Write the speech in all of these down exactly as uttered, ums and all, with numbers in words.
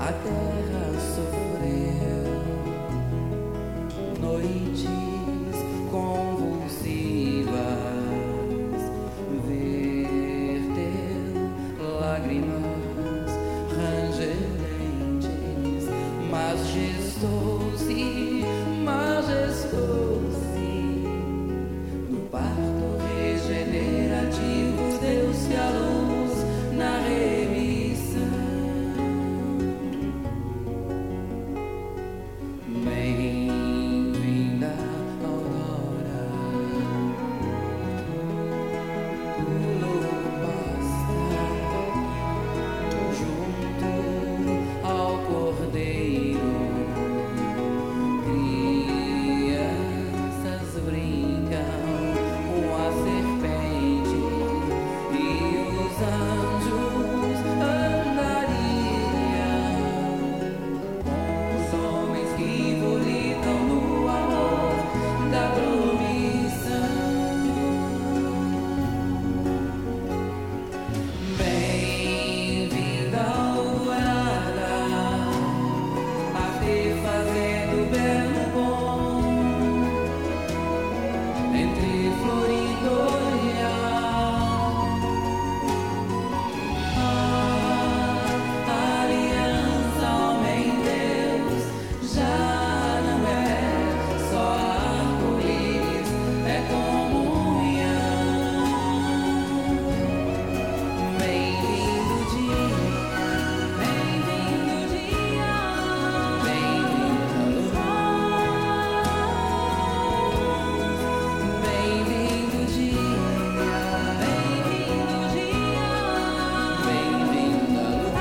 a terra sofreu noites convulsivas, verteu lágrimas rangerentes, mas gestou-se, majestou-se no parto regenerativo, deu-se a luz na remissão. Bem-vinda, aurora, o lobo pasta junto ao cordeiro. Crianças brincam com a serpente e os anjos andariam com os homens que volitam no amor da promissão. Bem-vinda, alvorada, a ter fazendo belo bom entre florido olhar. A aliança homem-deus já não é só arco-íris, é comunhão. Bem-vindo dia, bem-vindo dia, bem-vindo bem-vindo dia, bem-vindo dia, bem-vindo à luz.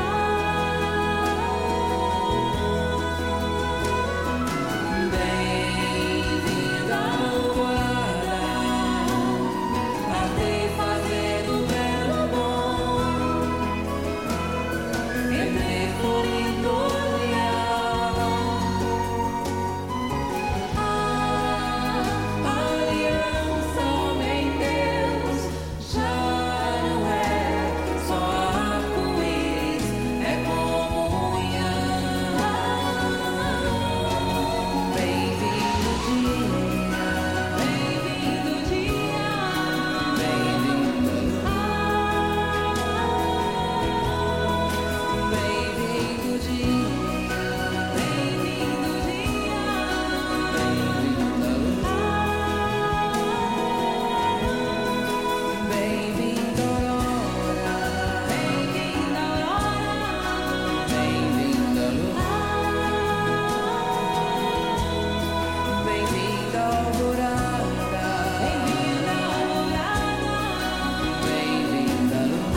Bem-vindo alvorada, a ter fazendo belo bom entre florido olhar. A aliança homem-deus já não é só arco-íris, é comunhão. Bem-vindo dia, bem-vindo dia, bem-vindo bem-vindo dia, bem-vindo dia, bem-vindo bem-vindo aurora, bem-vindo aurora, bem-vindo luz, bem-vindo alvorada, bem-vindo alvorada, bem-vindo luz,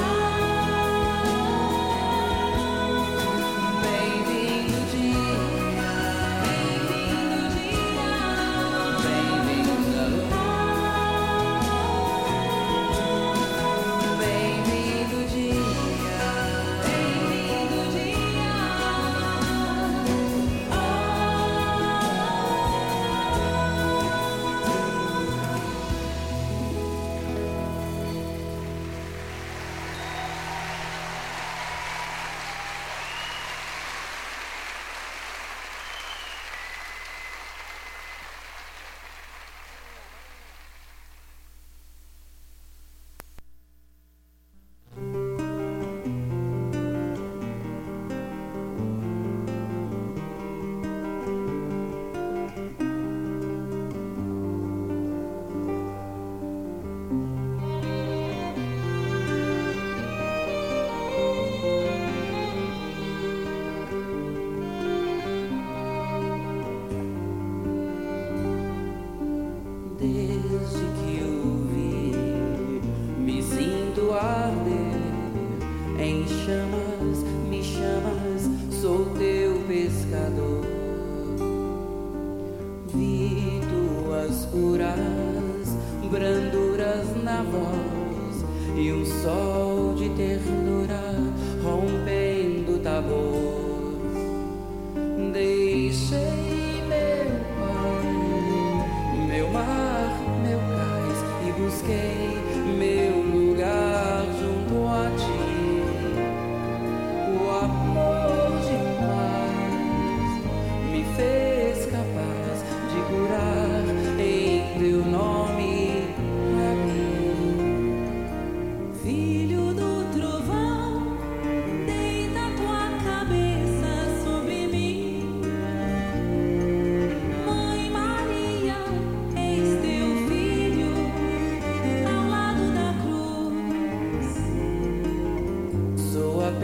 bem-vindo dia, bem-vindo dia, bem-vindo luz, bem-vindo dia, bem-vindo dia. Desde que o vi, me sinto arder em chamas, me chamas, sou teu pescador. Vi tuas curas, branduras na voz e um sol de ternura rompendo Tabor. Deixei meu pai, meu mar, meu cais e busquei meu lugar junto a ti. O amor de pai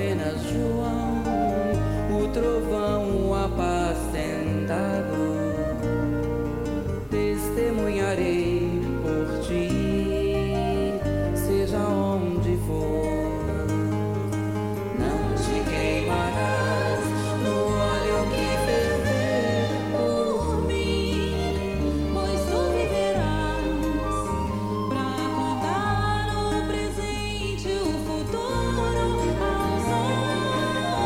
apenas João, o trovão apacentado. Testemunharei por ti, seja onde for. Não te queimarás no óleo que ferver por mim, pois tu viverás pra contar o presente e o futuro aos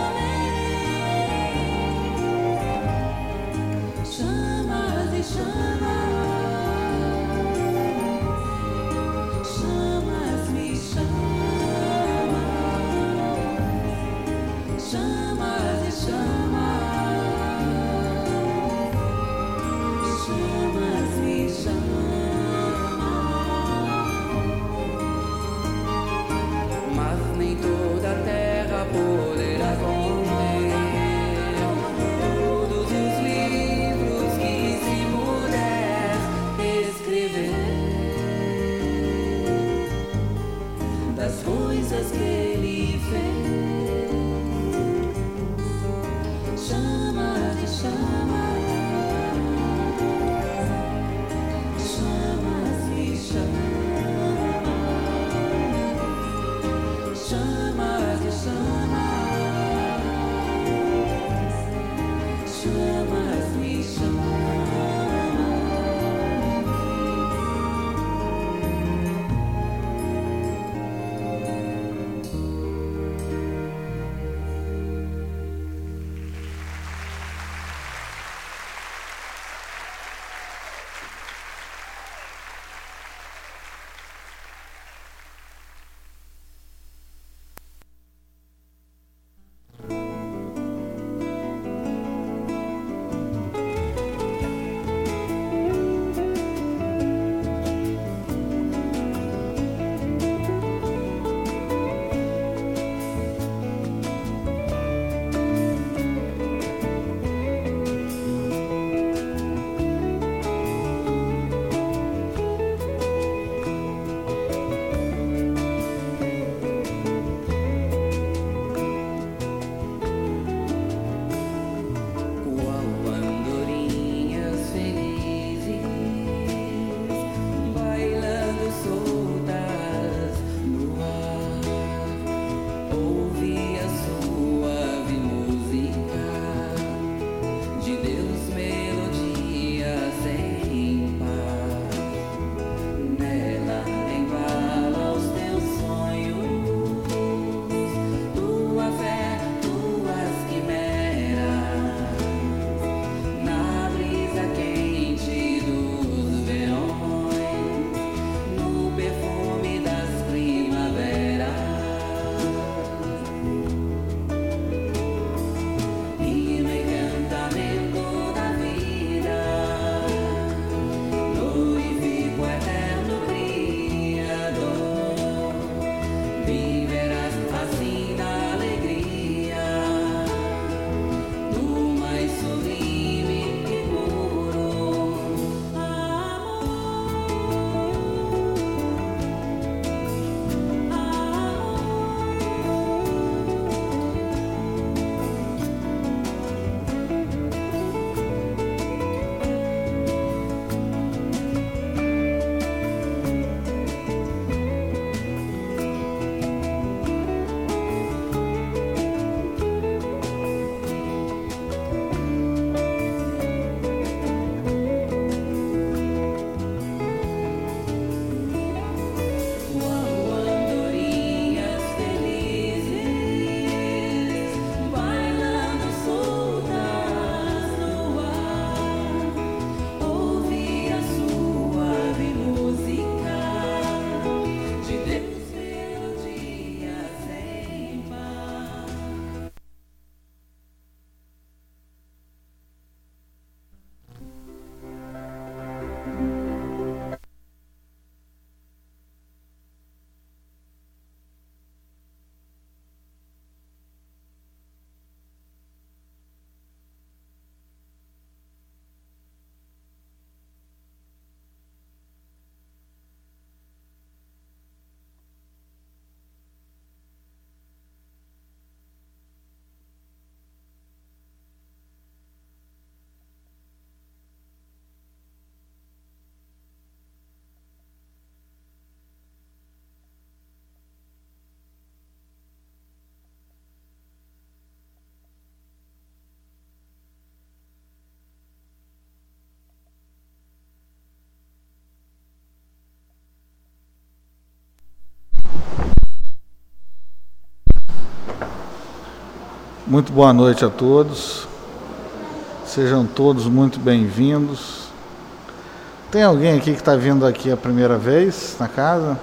Muito boa noite a todos. Sejam todos muito bem-vindos. Tem alguém aqui que está vindo aqui a primeira vez na casa?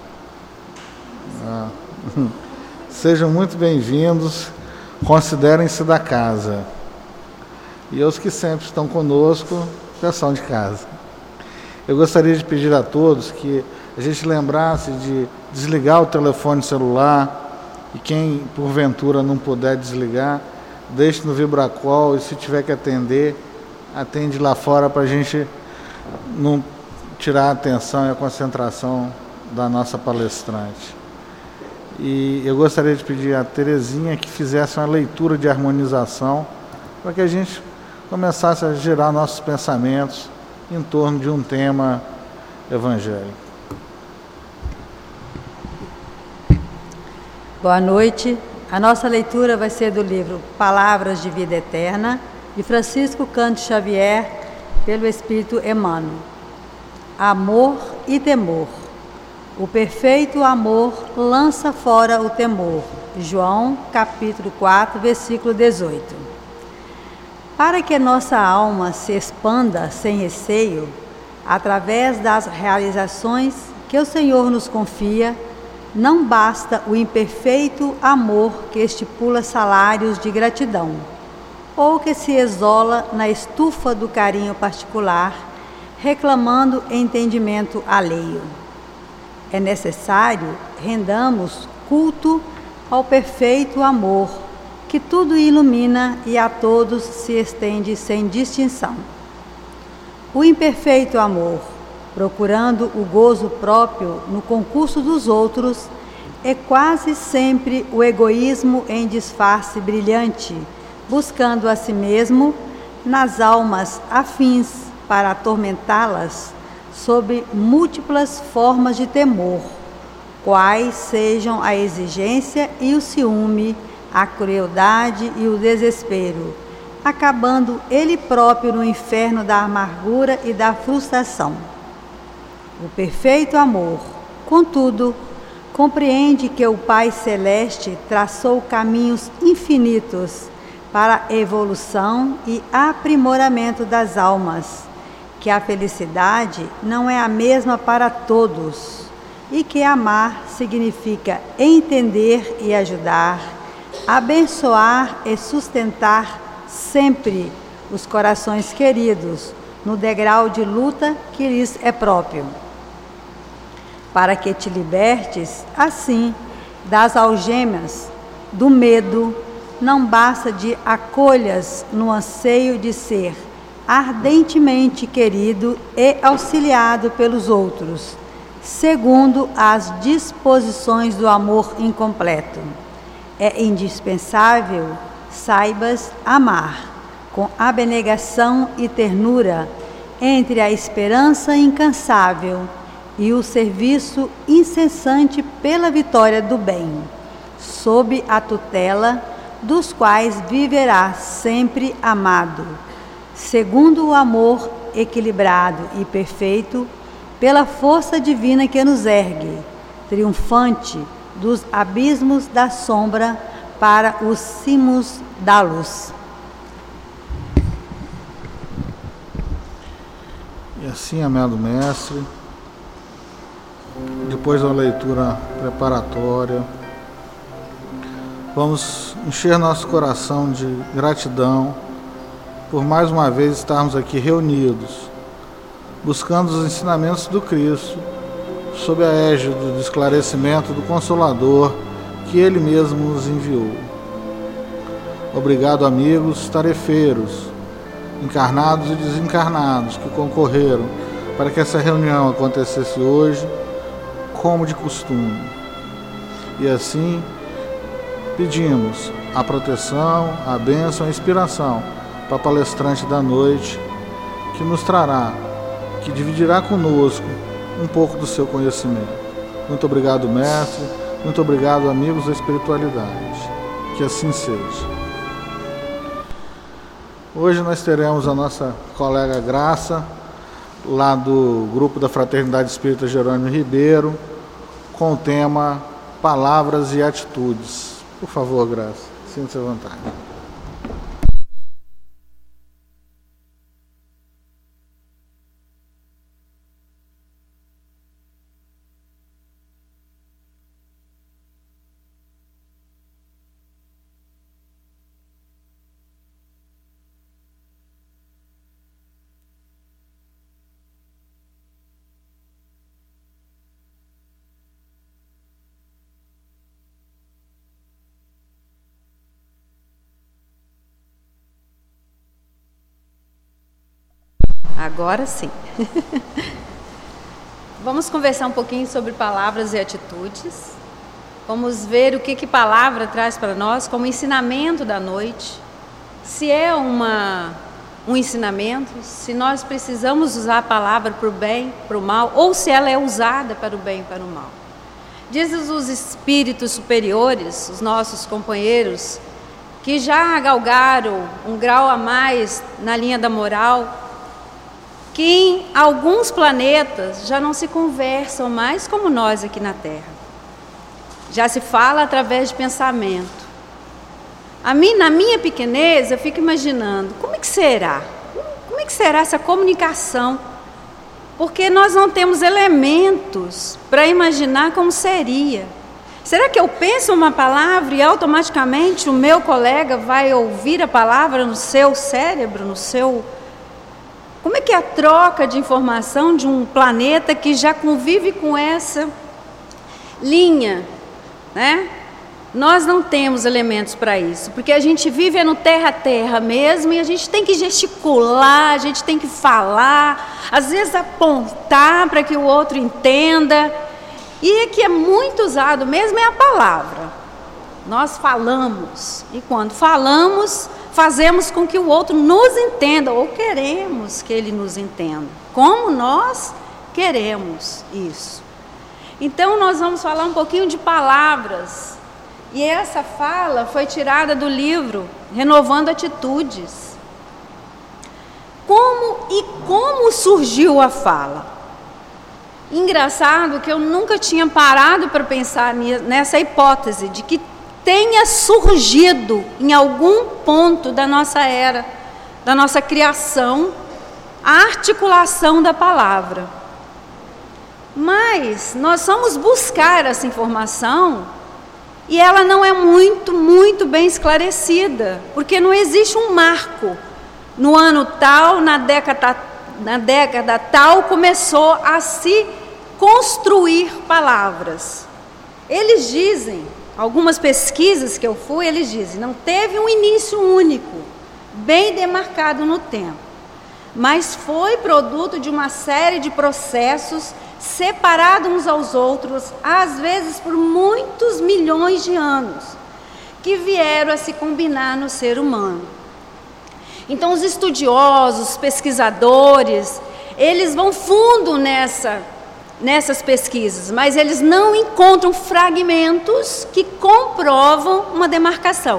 Ah. Sejam muito bem-vindos. Considerem-se da casa. E os que sempre estão conosco, pessoal de casa. Eu gostaria de pedir a todos que a gente lembrasse de desligar o telefone celular. E quem, porventura, não puder desligar, deixe no vibracol e, se tiver que atender, atende lá fora para a gente não tirar a atenção e a concentração da nossa palestrante. E eu gostaria de pedir a Terezinha que fizesse uma leitura de harmonização para que a gente começasse a girar nossos pensamentos em torno de um tema evangélico. Boa noite. A nossa leitura vai ser do livro Palavras de Vida Eterna, de Francisco Cândido Xavier, pelo Espírito Emmanuel. Amor e temor. O perfeito amor lança fora o temor. João, capítulo quatro, versículo dezoito. Para que nossa alma se expanda sem receio, através das realizações que o Senhor nos confia, não basta o imperfeito amor que estipula salários de gratidão, ou que se isola na estufa do carinho particular, reclamando entendimento alheio. É necessário rendamos culto ao perfeito amor, que tudo ilumina e a todos se estende sem distinção. O imperfeito amor, procurando o gozo próprio no concurso dos outros, é quase sempre o egoísmo em disfarce brilhante, buscando a si mesmo nas almas afins para atormentá-las sob múltiplas formas de temor, quais sejam a exigência e o ciúme, a crueldade e o desespero, acabando ele próprio no inferno da amargura e da frustração. O perfeito amor, contudo, compreende que o Pai Celeste traçou caminhos infinitos para a evolução e aprimoramento das almas, que a felicidade não é a mesma para todos e que amar significa entender e ajudar, abençoar e sustentar sempre os corações queridos no degrau de luta que lhes é próprio. Para que te libertes, assim, das algemas, do medo, não basta de acolhas no anseio de ser ardentemente querido e auxiliado pelos outros, segundo as disposições do amor incompleto. É indispensável, saibas amar, com abnegação e ternura, entre a esperança incansável e o serviço incessante pela vitória do bem, sob a tutela dos quais viverá sempre amado, segundo o amor equilibrado e perfeito, pela força divina que nos ergue, triunfante dos abismos da sombra para os cimos da luz. E assim, amado mestre, depois da leitura preparatória, vamos encher nosso coração de gratidão por mais uma vez estarmos aqui reunidos, buscando os ensinamentos do Cristo, sob a égide do esclarecimento do Consolador que Ele mesmo nos enviou. Obrigado, amigos tarefeiros, encarnados e desencarnados, que concorreram para que essa reunião acontecesse hoje, como de costume. E assim, pedimos a proteção, a bênção, a inspiração para a palestrante da noite, que nos trará, que dividirá conosco um pouco do seu conhecimento. Muito obrigado, mestre. Muito obrigado, amigos da espiritualidade. Que assim seja. Hoje nós teremos a nossa colega Graça, lá do grupo da Fraternidade Espírita Jerônimo Ribeiro, com o tema Palavras e Atitudes. Por favor, Graça. Sinta-se à vontade. Agora sim. Vamos conversar um pouquinho sobre palavras e atitudes. Vamos ver o que que palavra traz para nós como ensinamento da noite. Se é uma, um ensinamento, se nós precisamos usar a palavra para o bem, para o mal, ou se ela é usada para o bem e para o mal. Dizem os espíritos superiores, os nossos companheiros, que já galgaram um grau a mais na linha da moral, que em alguns planetas já não se conversam mais como nós aqui na Terra. Já se fala através de pensamento. A mim, na minha pequenez, eu fico imaginando, como é que será? Como é que será essa comunicação? Porque nós não temos elementos para imaginar como seria. Será que eu penso uma palavra e automaticamente o meu colega vai ouvir a palavra no seu cérebro, no seu... Como é que é a troca de informação de um planeta que já convive com essa linha, né? Nós não temos elementos para isso, porque a gente vive no terra a terra mesmo e a gente tem que gesticular, a gente tem que falar, às vezes apontar para que o outro entenda. E o que é muito usado mesmo é a palavra. Nós falamos, e quando falamos, fazemos com que o outro nos entenda, ou queremos que ele nos entenda, como nós queremos isso. Então nós vamos falar um pouquinho de palavras, e essa fala foi tirada do livro Renovando Atitudes. Como e como surgiu a fala? Engraçado que eu nunca tinha parado para pensar nessa hipótese de que tenha surgido em algum ponto da nossa era, da nossa criação, a articulação da palavra. Mas nós vamos buscar essa informação e ela não é muito, muito bem esclarecida, porque não existe um marco. No ano tal, na década, na década tal, começou a se construir palavras. Eles dizem, algumas pesquisas que eu fui, eles dizem, não teve um início único, bem demarcado no tempo, mas foi produto de uma série de processos separados uns aos outros, às vezes por muitos milhões de anos, que vieram a se combinar no ser humano. Então os estudiosos, os pesquisadores, eles vão fundo nessa nessas pesquisas, mas eles não encontram fragmentos que comprovam uma demarcação.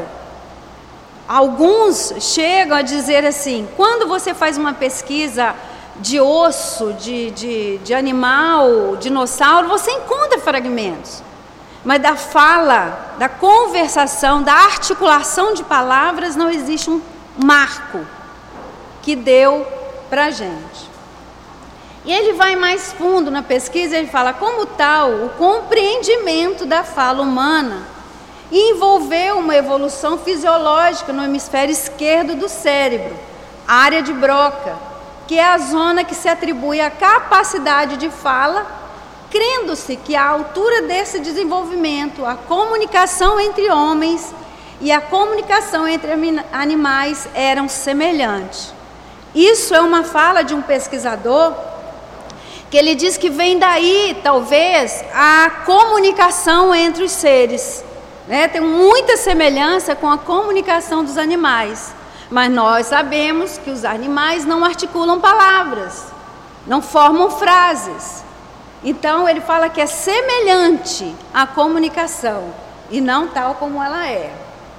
Alguns chegam a dizer assim, quando você faz uma pesquisa de osso, de, de, de animal, dinossauro, você encontra fragmentos, mas da fala, da conversação, da articulação de palavras, não existe um marco que deu para a gente. E ele vai mais fundo na pesquisa, ele fala, como tal, o compreendimento da fala humana envolveu uma evolução fisiológica no hemisfério esquerdo do cérebro, a área de Broca, que é a zona que se atribui à capacidade de fala, crendo-se que a altura desse desenvolvimento, a comunicação entre homens e a comunicação entre animais eram semelhantes. Isso é uma fala de um pesquisador que ele diz que vem daí, talvez, a comunicação entre os seres, né? Tem muita semelhança com a comunicação dos animais, mas nós sabemos que os animais não articulam palavras, não formam frases. Então ele fala que é semelhante à comunicação e não tal como ela é.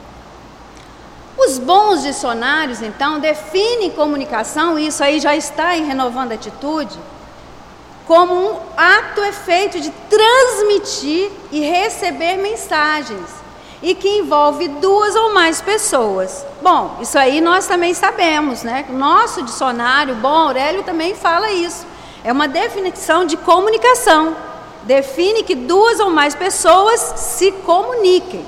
Os bons dicionários, então, definem comunicação, e isso aí já está em Renovando a Atitude, como um ato efeito de transmitir e receber mensagens, e que envolve duas ou mais pessoas. Bom, isso aí nós também sabemos, né? Nosso dicionário, Bom Aurélio, também fala isso. É uma definição de comunicação. Define que duas ou mais pessoas se comuniquem.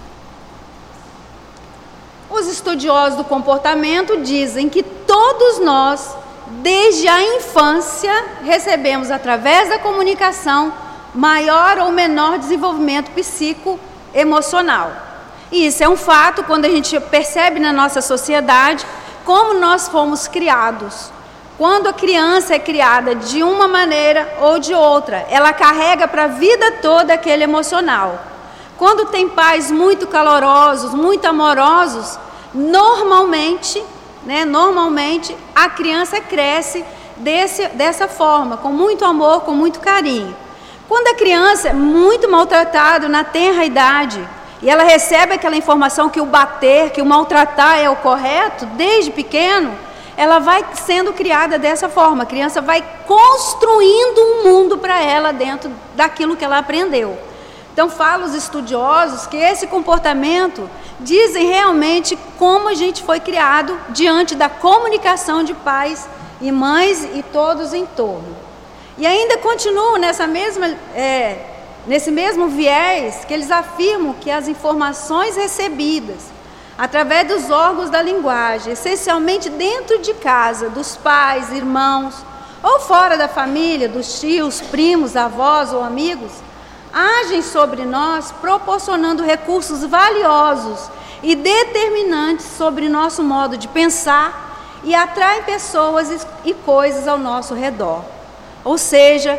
Os estudiosos do comportamento dizem que todos nós, desde a infância, recebemos através da comunicação maior ou menor desenvolvimento psicoemocional. E isso é um fato quando a gente percebe na nossa sociedade como nós fomos criados. Quando a criança é criada de uma maneira ou de outra, ela carrega para a vida toda aquele emocional. Quando tem pais muito calorosos, muito amorosos, normalmente, né, normalmente a criança cresce desse, dessa forma, com muito amor, com muito carinho. Quando a criança é muito maltratada na tenra idade, e ela recebe aquela informação que o bater, que o maltratar é o correto, desde pequeno, ela vai sendo criada dessa forma. A criança vai construindo um mundo para ela dentro daquilo que ela aprendeu. Então, falam os estudiosos que esse comportamento dizem realmente como a gente foi criado diante da comunicação de pais e mães e todos em torno. E ainda continuam nessa mesma, é, nesse mesmo viés que eles afirmam que as informações recebidas através dos órgãos da linguagem, essencialmente dentro de casa, dos pais, irmãos, ou fora da família, dos tios, primos, avós ou amigos, agem sobre nós proporcionando recursos valiosos e determinantes sobre nosso modo de pensar e atraem pessoas e coisas ao nosso redor. Ou seja,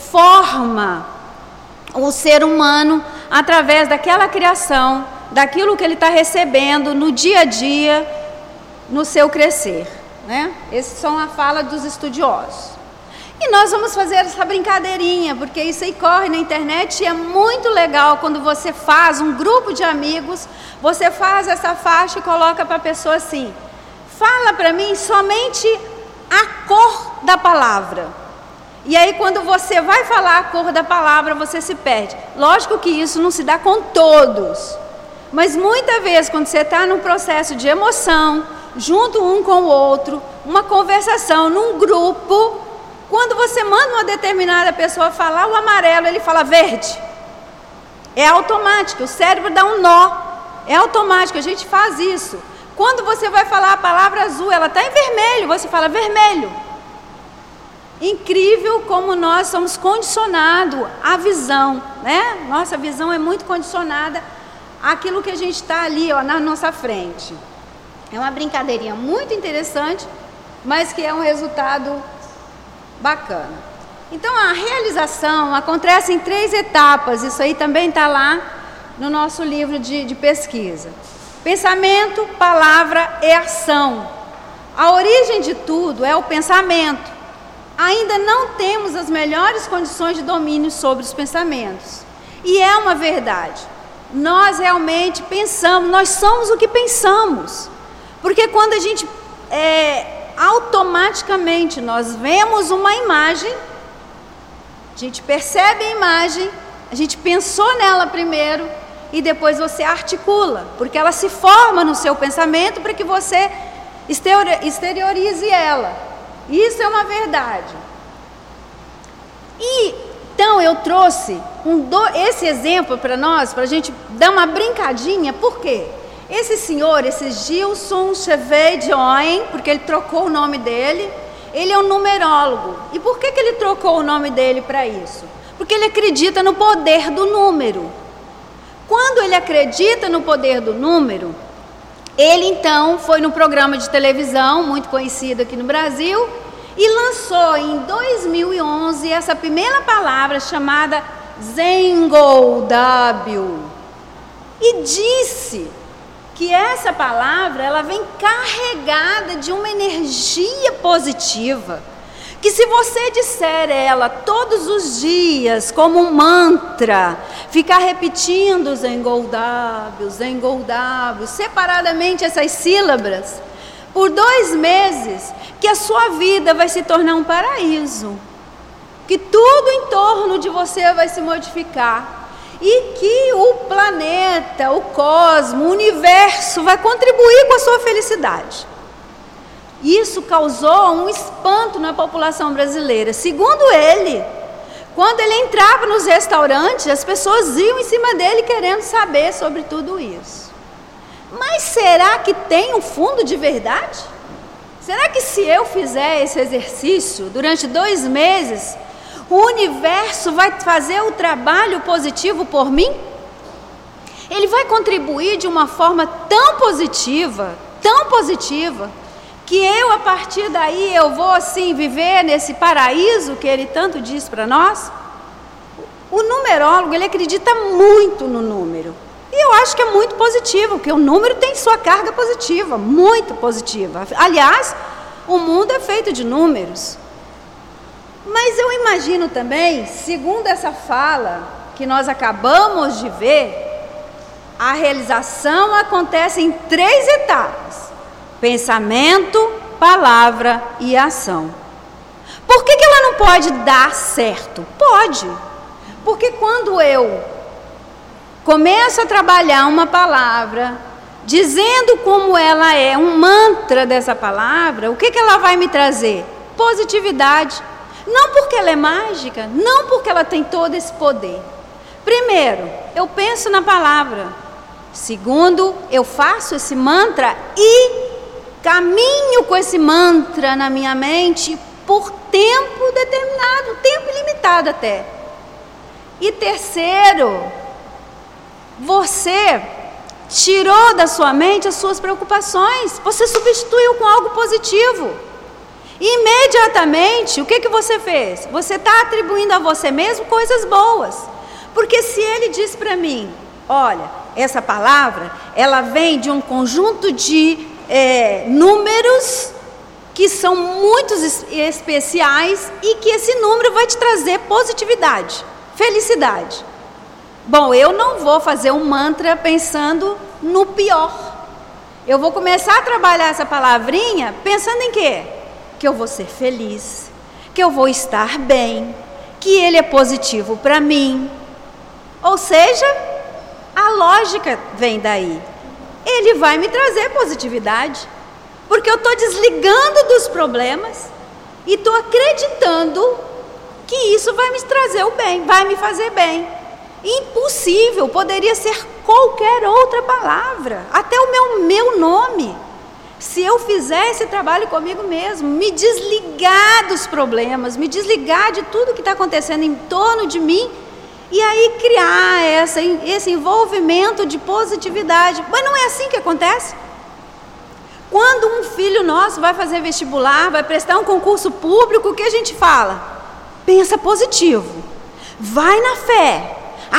forma o ser humano através daquela criação, daquilo que ele está recebendo no dia a dia, no seu crescer, né? Essas são a fala dos estudiosos. E nós vamos fazer essa brincadeirinha, porque isso aí corre na internet e é muito legal quando você faz um grupo de amigos, você faz essa faixa e coloca para a pessoa assim: fala para mim somente a cor da palavra. E aí quando você vai falar a cor da palavra, você se perde. Lógico que isso não se dá com todos, mas muitas vezes quando você está num processo de emoção, junto um com o outro, uma conversação num grupo, quando você manda uma determinada pessoa falar o amarelo, ele fala verde. É automático, o cérebro dá um nó, é automático, a gente faz isso. Quando você vai falar a palavra azul, ela está em vermelho, você fala vermelho. Incrível como nós somos condicionados à visão, né? Nossa visão é muito condicionada àquilo que a gente está ali, ó, na nossa frente. É uma brincadeirinha muito interessante, mas que é um resultado bacana. Então, a realização acontece em três etapas. Isso aí também está lá no nosso livro de, de pesquisa. Pensamento, palavra e ação. A origem de tudo é o pensamento. Ainda não temos as melhores condições de domínio sobre os pensamentos. E é uma verdade. Nós realmente pensamos, nós somos o que pensamos. Porque quando a gente, é, automaticamente, nós vemos uma imagem, a gente percebe a imagem, a gente pensou nela primeiro e depois você articula, porque ela se forma no seu pensamento para que você exteriorize ela. Isso é uma verdade. E então eu trouxe um do, esse exemplo para nós, para a gente dar uma brincadinha. Por quê? Esse senhor, esse Gilson Chevey-Join, porque ele trocou o nome dele, ele é um numerólogo. E por que, que ele trocou o nome dele para isso? Porque ele acredita no poder do número. Quando ele acredita no poder do número, ele então foi no programa de televisão, muito conhecido aqui no Brasil, e lançou em dois mil e onze essa primeira palavra chamada Zengou-W. E disse que essa palavra, ela vem carregada de uma energia positiva, que se você disser ela todos os dias como um mantra, ficar repetindo Zengou-W, Zengou-W, separadamente essas sílabas, por dois meses, que a sua vida vai se tornar um paraíso, que tudo em torno de você vai se modificar, e que o planeta, o cosmos, o universo vai contribuir com a sua felicidade. Isso causou um espanto na população brasileira. Segundo ele, quando ele entrava nos restaurantes, as pessoas iam em cima dele querendo saber sobre tudo isso. Mas será que tem um fundo de verdade? Será que se eu fizer esse exercício durante dois meses, o universo vai fazer o trabalho positivo por mim? Ele vai contribuir de uma forma tão positiva, tão positiva, que eu, a partir daí, eu vou assim viver nesse paraíso que ele tanto diz para nós? O numerólogo, ele acredita muito no número. E eu acho que é muito positivo, porque o número tem sua carga positiva, muito positiva. Aliás, o mundo é feito de números. Mas eu imagino também, segundo essa fala que nós acabamos de ver, a realização acontece em três etapas: pensamento, palavra e ação. Por que que ela não pode dar certo? Pode. Porque quando eu começo a trabalhar uma palavra, dizendo como ela é, um mantra dessa palavra, o que que ela vai me trazer? Positividade. Não porque ela é mágica, não porque ela tem todo esse poder. Primeiro, eu penso na palavra. Segundo, eu faço esse mantra e caminho com esse mantra na minha mente por tempo determinado, tempo ilimitado até. E terceiro, você tirou da sua mente as suas preocupações, você substituiu com algo positivo. Imediatamente, o que que você fez? Você está atribuindo a você mesmo coisas boas. Porque se ele diz para mim, olha, essa palavra, ela vem de um conjunto de é, números que são muito especiais e que esse número vai te trazer positividade, felicidade. Bom, eu não vou fazer um mantra pensando no pior. Eu vou começar a trabalhar essa palavrinha pensando em quê? Que eu vou ser feliz, que eu vou estar bem, que ele é positivo para mim. Ou seja, a lógica vem daí. Ele vai me trazer positividade, porque eu estou desligando dos problemas e estou acreditando que isso vai me trazer o bem, vai me fazer bem. Impossível, poderia ser qualquer outra palavra, até o meu, meu nome. Se eu fizer esse trabalho comigo mesmo, me desligar dos problemas, me desligar de tudo que está acontecendo em torno de mim, e aí criar essa, esse envolvimento de positividade. Mas não é assim que acontece? Quando um filho nosso vai fazer vestibular, vai prestar um concurso público, o que a gente fala? Pensa positivo, vai na fé,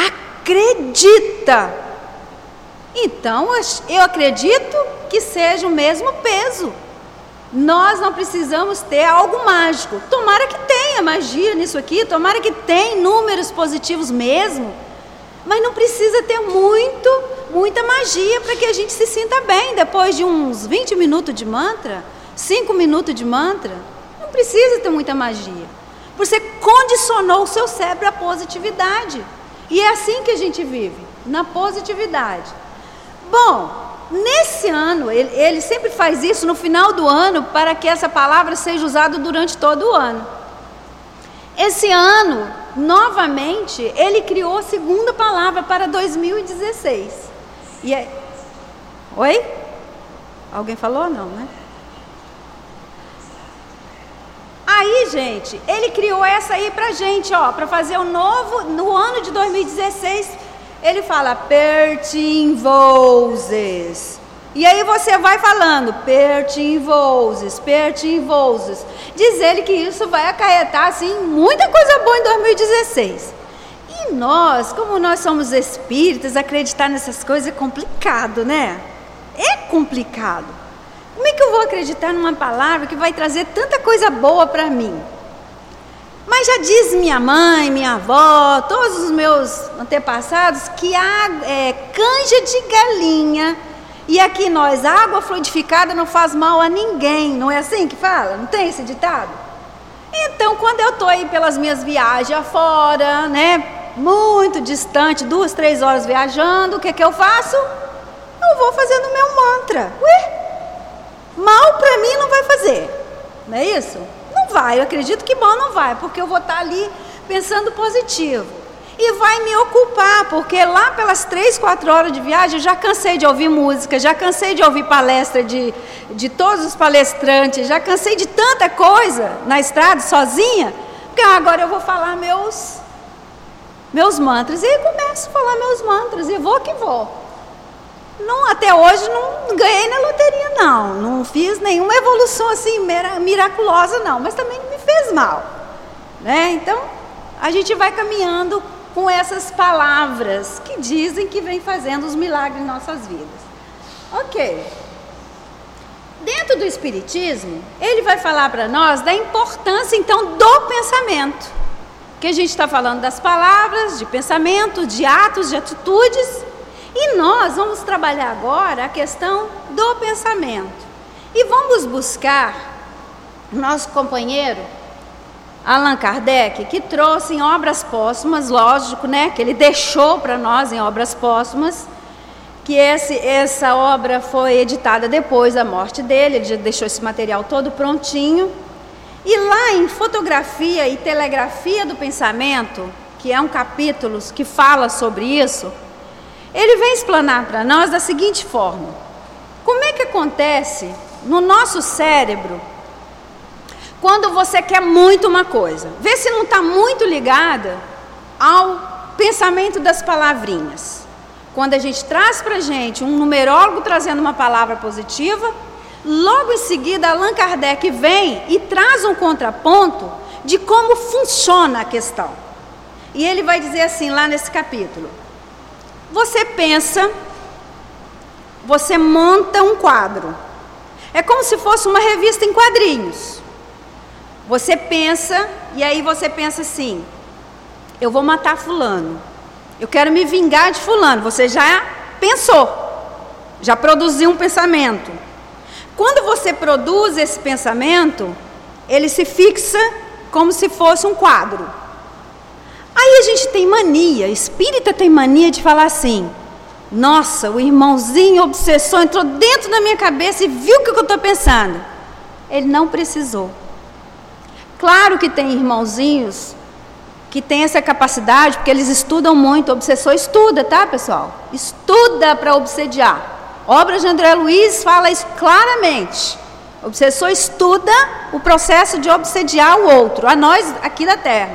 acredita. Então, eu acredito que seja o mesmo peso. Nós não precisamos ter algo mágico. Tomara que tenha magia nisso aqui, tomara que tenha números positivos mesmo, mas não precisa ter muito, muita magia para que a gente se sinta bem depois de uns vinte minutos de mantra, cinco minutos de mantra. Não precisa ter muita magia. Você condicionou o seu cérebro à positividade. E é assim que a gente vive, na positividade. Bom, nesse ano, ele, ele sempre faz isso no final do ano para que essa palavra seja usada durante todo o ano. Esse ano, novamente, ele criou a segunda palavra para dois mil e dezesseis. E é... Oi? Alguém falou? Não, né? Aí, gente, ele criou essa aí pra gente, ó, para fazer o novo, no ano de dois mil e dezesseis, ele fala pertinvoses. E aí você vai falando pertinvoses, pertinvoses. Diz ele que isso vai acarretar, assim, muita coisa boa em dois mil e dezesseis. E nós, como nós somos espíritas, acreditar nessas coisas é complicado, né? É complicado. Como é que eu vou acreditar numa palavra que vai trazer tanta coisa boa para mim? Mas já diz minha mãe, minha avó, todos os meus antepassados, que a é, canja de galinha, e aqui nós, água fluidificada não faz mal a ninguém, não é assim que fala? Não tem esse ditado? Então, quando eu estou aí pelas minhas viagens afora, né, muito distante, duas, três horas viajando, o que que eu faço? Eu vou fazendo o meu mantra. Ué, mal para mim não vai fazer, não é isso? Não vai, eu acredito que mal não vai, porque eu vou estar ali pensando positivo. E vai me ocupar, porque lá pelas três, quatro horas de viagem, eu já cansei de ouvir música, já cansei de ouvir palestra de, de todos os palestrantes, já cansei de tanta coisa na estrada, sozinha, porque agora eu vou falar meus, meus mantras. E aí começo a falar meus mantras, e vou que vou. Não, até hoje não ganhei na loteria, não. Não fiz nenhuma evolução assim miraculosa, não. Mas também não me fez mal, né? Então, a gente vai caminhando com essas palavras que dizem que vem fazendo os milagres em nossas vidas. Ok. Dentro do Espiritismo, ele vai falar para nós da importância, então, do pensamento. Que a gente está falando das palavras, de pensamento, de atos, de atitudes. E nós vamos trabalhar agora a questão do pensamento. E vamos buscar o nosso companheiro Allan Kardec, que trouxe em obras póstumas, lógico, né, que ele deixou para nós em obras póstumas, que esse, essa obra foi editada depois da morte dele, ele já deixou esse material todo prontinho. E lá em Fotografia e Telegrafia do Pensamento, que é um capítulo que fala sobre isso, ele vem explanar para nós da seguinte forma: como é que acontece no nosso cérebro quando você quer muito uma coisa? Vê se não está muito ligada ao pensamento das palavrinhas. Quando a gente traz para a gente um numerólogo trazendo uma palavra positiva, logo em seguida Allan Kardec vem e traz um contraponto de como funciona a questão. E ele vai dizer assim lá nesse capítulo: você pensa, você monta um quadro. É como se fosse uma revista em quadrinhos. Você pensa, e aí você pensa assim: eu vou matar fulano, eu quero me vingar de fulano. Você já pensou, já produziu um pensamento. Quando você produz esse pensamento, ele se fixa como se fosse um quadro. Aí a gente tem mania, espírita tem mania de falar assim: nossa, o irmãozinho obsessor entrou dentro da minha cabeça e viu o que eu estou pensando. Ele não precisou. Claro que tem irmãozinhos que têm essa capacidade, porque eles estudam muito. O obsessor estuda, tá, pessoal? Estuda para obsediar. Obras de André Luiz fala isso claramente. O obsessor estuda o processo de obsediar o outro, a nós aqui da Terra.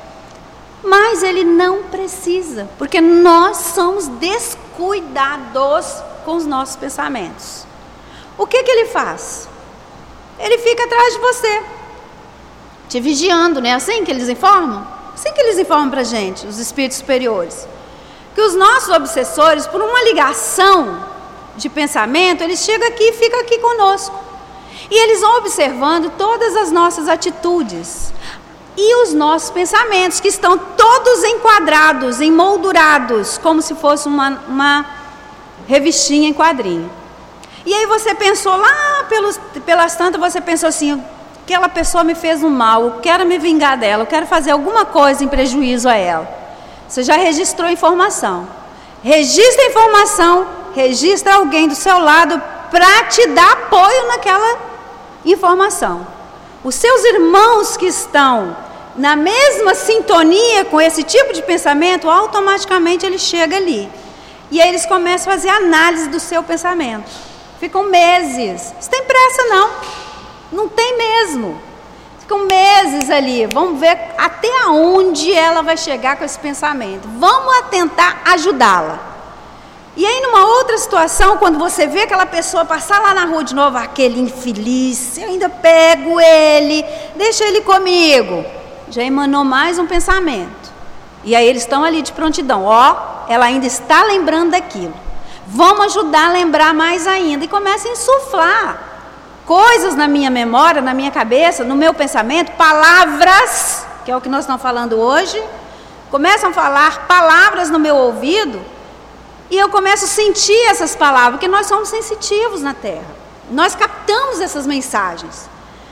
Mas ele não precisa, porque nós somos descuidados com os nossos pensamentos. O que que ele faz? Ele fica atrás de você, te vigiando, não é assim que eles informam? Assim que eles informam para a gente, os espíritos superiores. Que os nossos obsessores, por uma ligação de pensamento, eles chegam aqui e ficam aqui conosco. E eles vão observando todas as nossas atitudes e os nossos pensamentos, que estão todos enquadrados, emoldurados, como se fosse uma, uma revistinha em quadrinho. E aí você pensou lá, pelos, pelas tantas, você pensou assim: aquela pessoa me fez um mal, eu quero me vingar dela, eu quero fazer alguma coisa em prejuízo a ela. Você já registrou a informação. Registra a informação, registra alguém do seu lado para te dar apoio naquela informação. Os seus irmãos que estão na mesma sintonia com esse tipo de pensamento, automaticamente ele chega ali. E aí eles começam a fazer análise do seu pensamento. Ficam meses. Não tem pressa não. Não tem mesmo. Ficam meses ali. Vamos ver até onde ela vai chegar com esse pensamento. Vamos tentar ajudá-la. E aí numa outra situação, quando você vê aquela pessoa passar lá na rua de novo, aquele infeliz, eu ainda pego ele, deixa ele comigo. Já emanou mais um pensamento. E aí eles estão ali de prontidão. Ó, ela ainda está lembrando daquilo. Vamos ajudar a lembrar mais ainda. E começa a insuflar coisas na minha memória, na minha cabeça, no meu pensamento, palavras, que é o que nós estamos falando hoje. Começam a falar palavras no meu ouvido. E eu começo a sentir essas palavras, porque nós somos sensitivos na Terra. Nós captamos essas mensagens.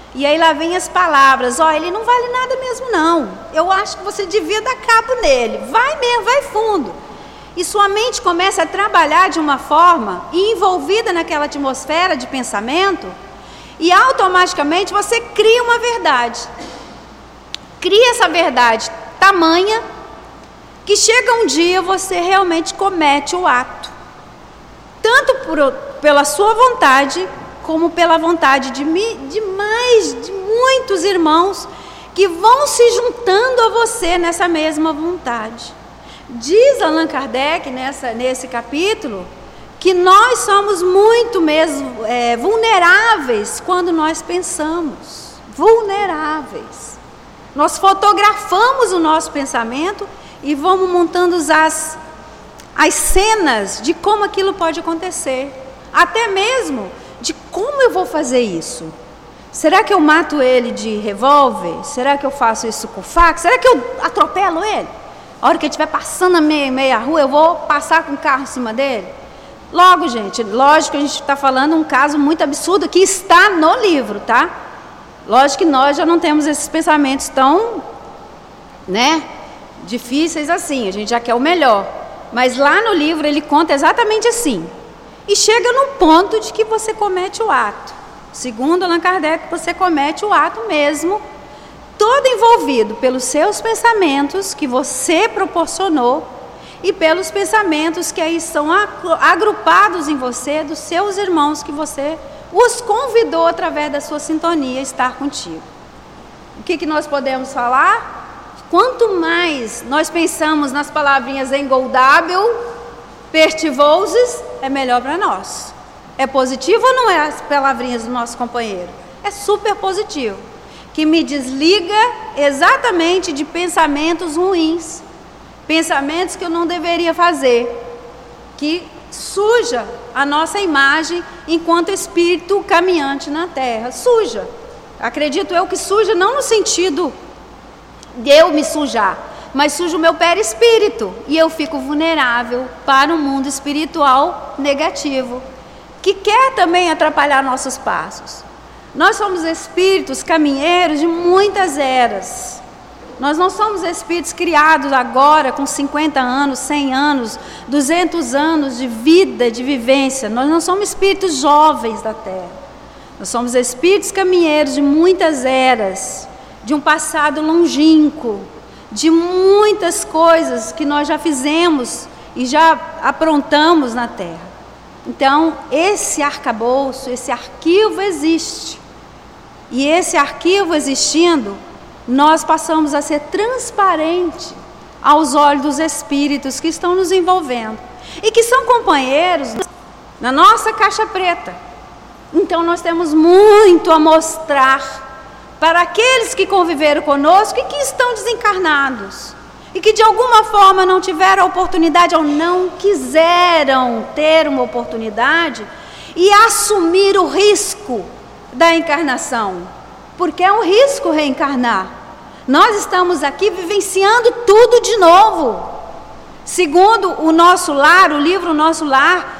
E aí lá vem as palavras, ó, oh, ele não vale nada mesmo não, eu acho que você devia dar cabo nele, vai mesmo, vai fundo. E sua mente começa a trabalhar de uma forma, e envolvida naquela atmosfera de pensamento, e automaticamente você cria uma verdade. Cria essa verdade tamanha, que chega um dia você realmente comete o ato. Tanto por, pela sua vontade, como pela vontade de, de mais, de muitos irmãos, que vão se juntando a você nessa mesma vontade. Diz Allan Kardec nessa, nesse capítulo que nós somos muito mesmo é, vulneráveis quando nós pensamos. Vulneráveis. Nós fotografamos o nosso pensamento e vamos montando as, as cenas de como aquilo pode acontecer. Até mesmo de como eu vou fazer isso. Será que eu mato ele de revólver? Será que eu faço isso com faca? Será que eu atropelo ele? A hora que ele estiver passando na meia, meia rua, eu vou passar com o carro em cima dele? Logo, gente, lógico que a gente está falando um caso muito absurdo que está no livro, tá? Lógico que nós já não temos esses pensamentos tão, né, difíceis assim, a gente já quer o melhor. Mas lá no livro ele conta exatamente assim. E chega no ponto de que você comete o ato. Segundo Allan Kardec, você comete o ato mesmo, todo envolvido pelos seus pensamentos que você proporcionou e pelos pensamentos que aí estão agrupados em você, dos seus irmãos que você os convidou através da sua sintonia a estar contigo. O que, que nós podemos falar? Quanto mais nós pensamos nas palavrinhas engoldável, pertivouses, é melhor para nós. É positivo ou não é as palavrinhas do nosso companheiro? É super positivo. Que me desliga exatamente de pensamentos ruins. Pensamentos que eu não deveria fazer. Que suja a nossa imagem enquanto espírito caminhante na terra. Suja. Acredito eu que suja não no sentido de eu me sujar, mas suja o meu perispírito. E eu fico vulnerável para um mundo espiritual negativo, que quer também atrapalhar nossos passos. Nós somos espíritos caminheiros de muitas eras. Nós não somos espíritos criados agora com cinquenta anos, cem anos, duzentos anos de vida, de vivência. Nós não somos espíritos jovens da Terra. Nós somos espíritos caminheiros de muitas eras, de um passado longínquo, de muitas coisas que nós já fizemos e já aprontamos na Terra. Então, esse arcabouço, esse arquivo existe. E esse arquivo existindo, nós passamos a ser transparente aos olhos dos espíritos que estão nos envolvendo. E que são companheiros na nossa caixa preta. Então, nós temos muito a mostrar para aqueles que conviveram conosco e que estão desencarnados. E que de alguma forma não tiveram a oportunidade ou não quiseram ter uma oportunidade e assumir o risco da encarnação, porque é um risco reencarnar. Nós estamos aqui vivenciando tudo de novo. Segundo o Nosso Lar, o livro Nosso Lar,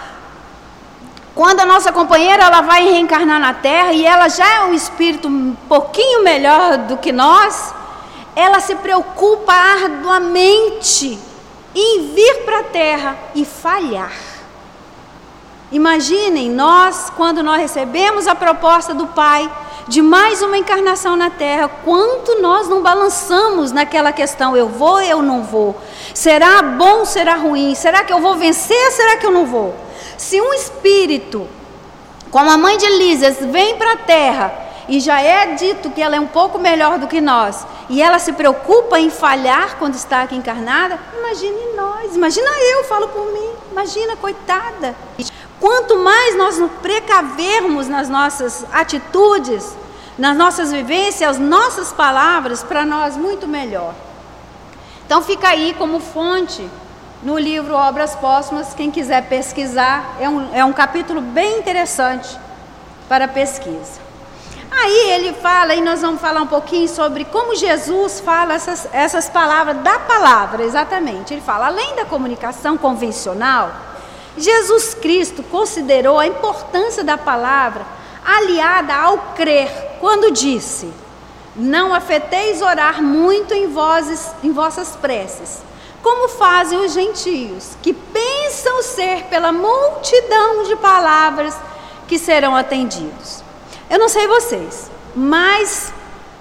quando a nossa companheira ela vai reencarnar na Terra e ela já é um espírito um pouquinho melhor do que nós, ela se preocupa arduamente em vir para a Terra e falhar. Imaginem nós, quando nós recebemos a proposta do Pai de mais uma encarnação na Terra, quanto nós não balançamos naquela questão, eu vou, eu não vou, será bom, será ruim, será que eu vou vencer, será que eu não vou? Se um espírito, como a mãe de Lísias, vem para a Terra e já é dito que ela é um pouco melhor do que nós, e ela se preocupa em falhar quando está aqui encarnada, imagine nós, imagina eu, falo por mim, imagina, coitada. Quanto mais nós nos precavermos nas nossas atitudes, nas nossas vivências, as nossas palavras, para nós muito melhor. Então fica aí como fonte no livro Obras Póstumas, quem quiser pesquisar, é um, é um capítulo bem interessante para pesquisa. Aí ele fala, e nós vamos falar um pouquinho sobre como Jesus fala essas, essas palavras, da palavra exatamente. Ele fala, além da comunicação convencional, Jesus Cristo considerou a importância da palavra aliada ao crer quando disse: não afeteis orar muito em, vozes, em vossas preces, como fazem os gentios, que pensam ser pela multidão de palavras que serão atendidos. Eu não sei vocês, mas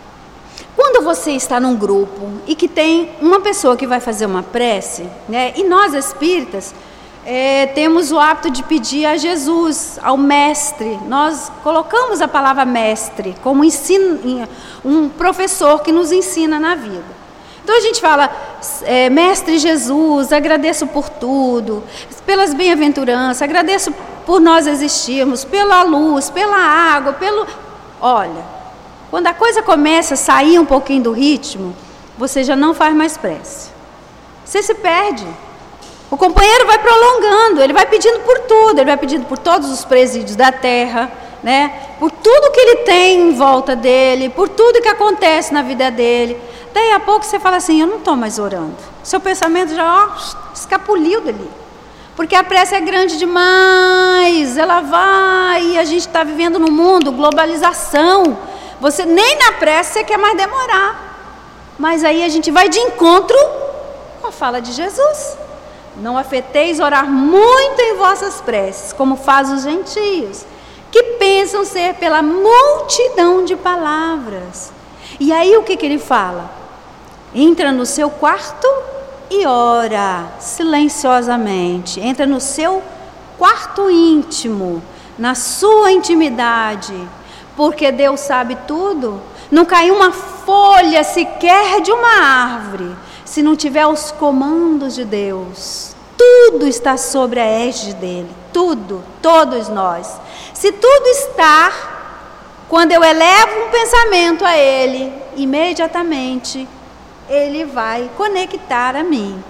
quando você está num grupo e que tem uma pessoa que vai fazer uma prece, né, e nós espíritas é, temos o hábito de pedir a Jesus, ao mestre, nós colocamos a palavra mestre como ensino, um professor que nos ensina na vida. Então a gente fala, é, mestre Jesus, agradeço por tudo, pelas bem-aventuranças, agradeço por nós existirmos, pela luz, pela água, pelo... Olha, quando a coisa começa a sair um pouquinho do ritmo, você já não faz mais prece. Você se perde. O companheiro vai prolongando, ele vai pedindo por tudo, ele vai pedindo por todos os presídios da terra, né? Por tudo que ele tem em volta dele, por tudo que acontece na vida dele. Daí a pouco você fala assim, eu não estou mais orando. Seu pensamento já ó, escapuliu dali. Porque a prece é grande demais, ela vai, e a gente está vivendo num mundo, globalização. Você nem na prece você quer mais demorar. Mas aí a gente vai de encontro com a fala de Jesus. Não afeteis orar muito em vossas preces, como faz os gentios, que pensam ser pela multidão de palavras. E aí o que, que ele fala? Entra no seu quarto e ora silenciosamente. Entra no seu quarto íntimo, na sua intimidade, porque Deus sabe tudo. Não cai uma folha sequer de uma árvore se não tiver os comandos de Deus. Tudo está sobre a égide dele, tudo, todos nós. Se tudo está, quando eu elevo um pensamento a ele, imediatamente ele vai conectar a mim.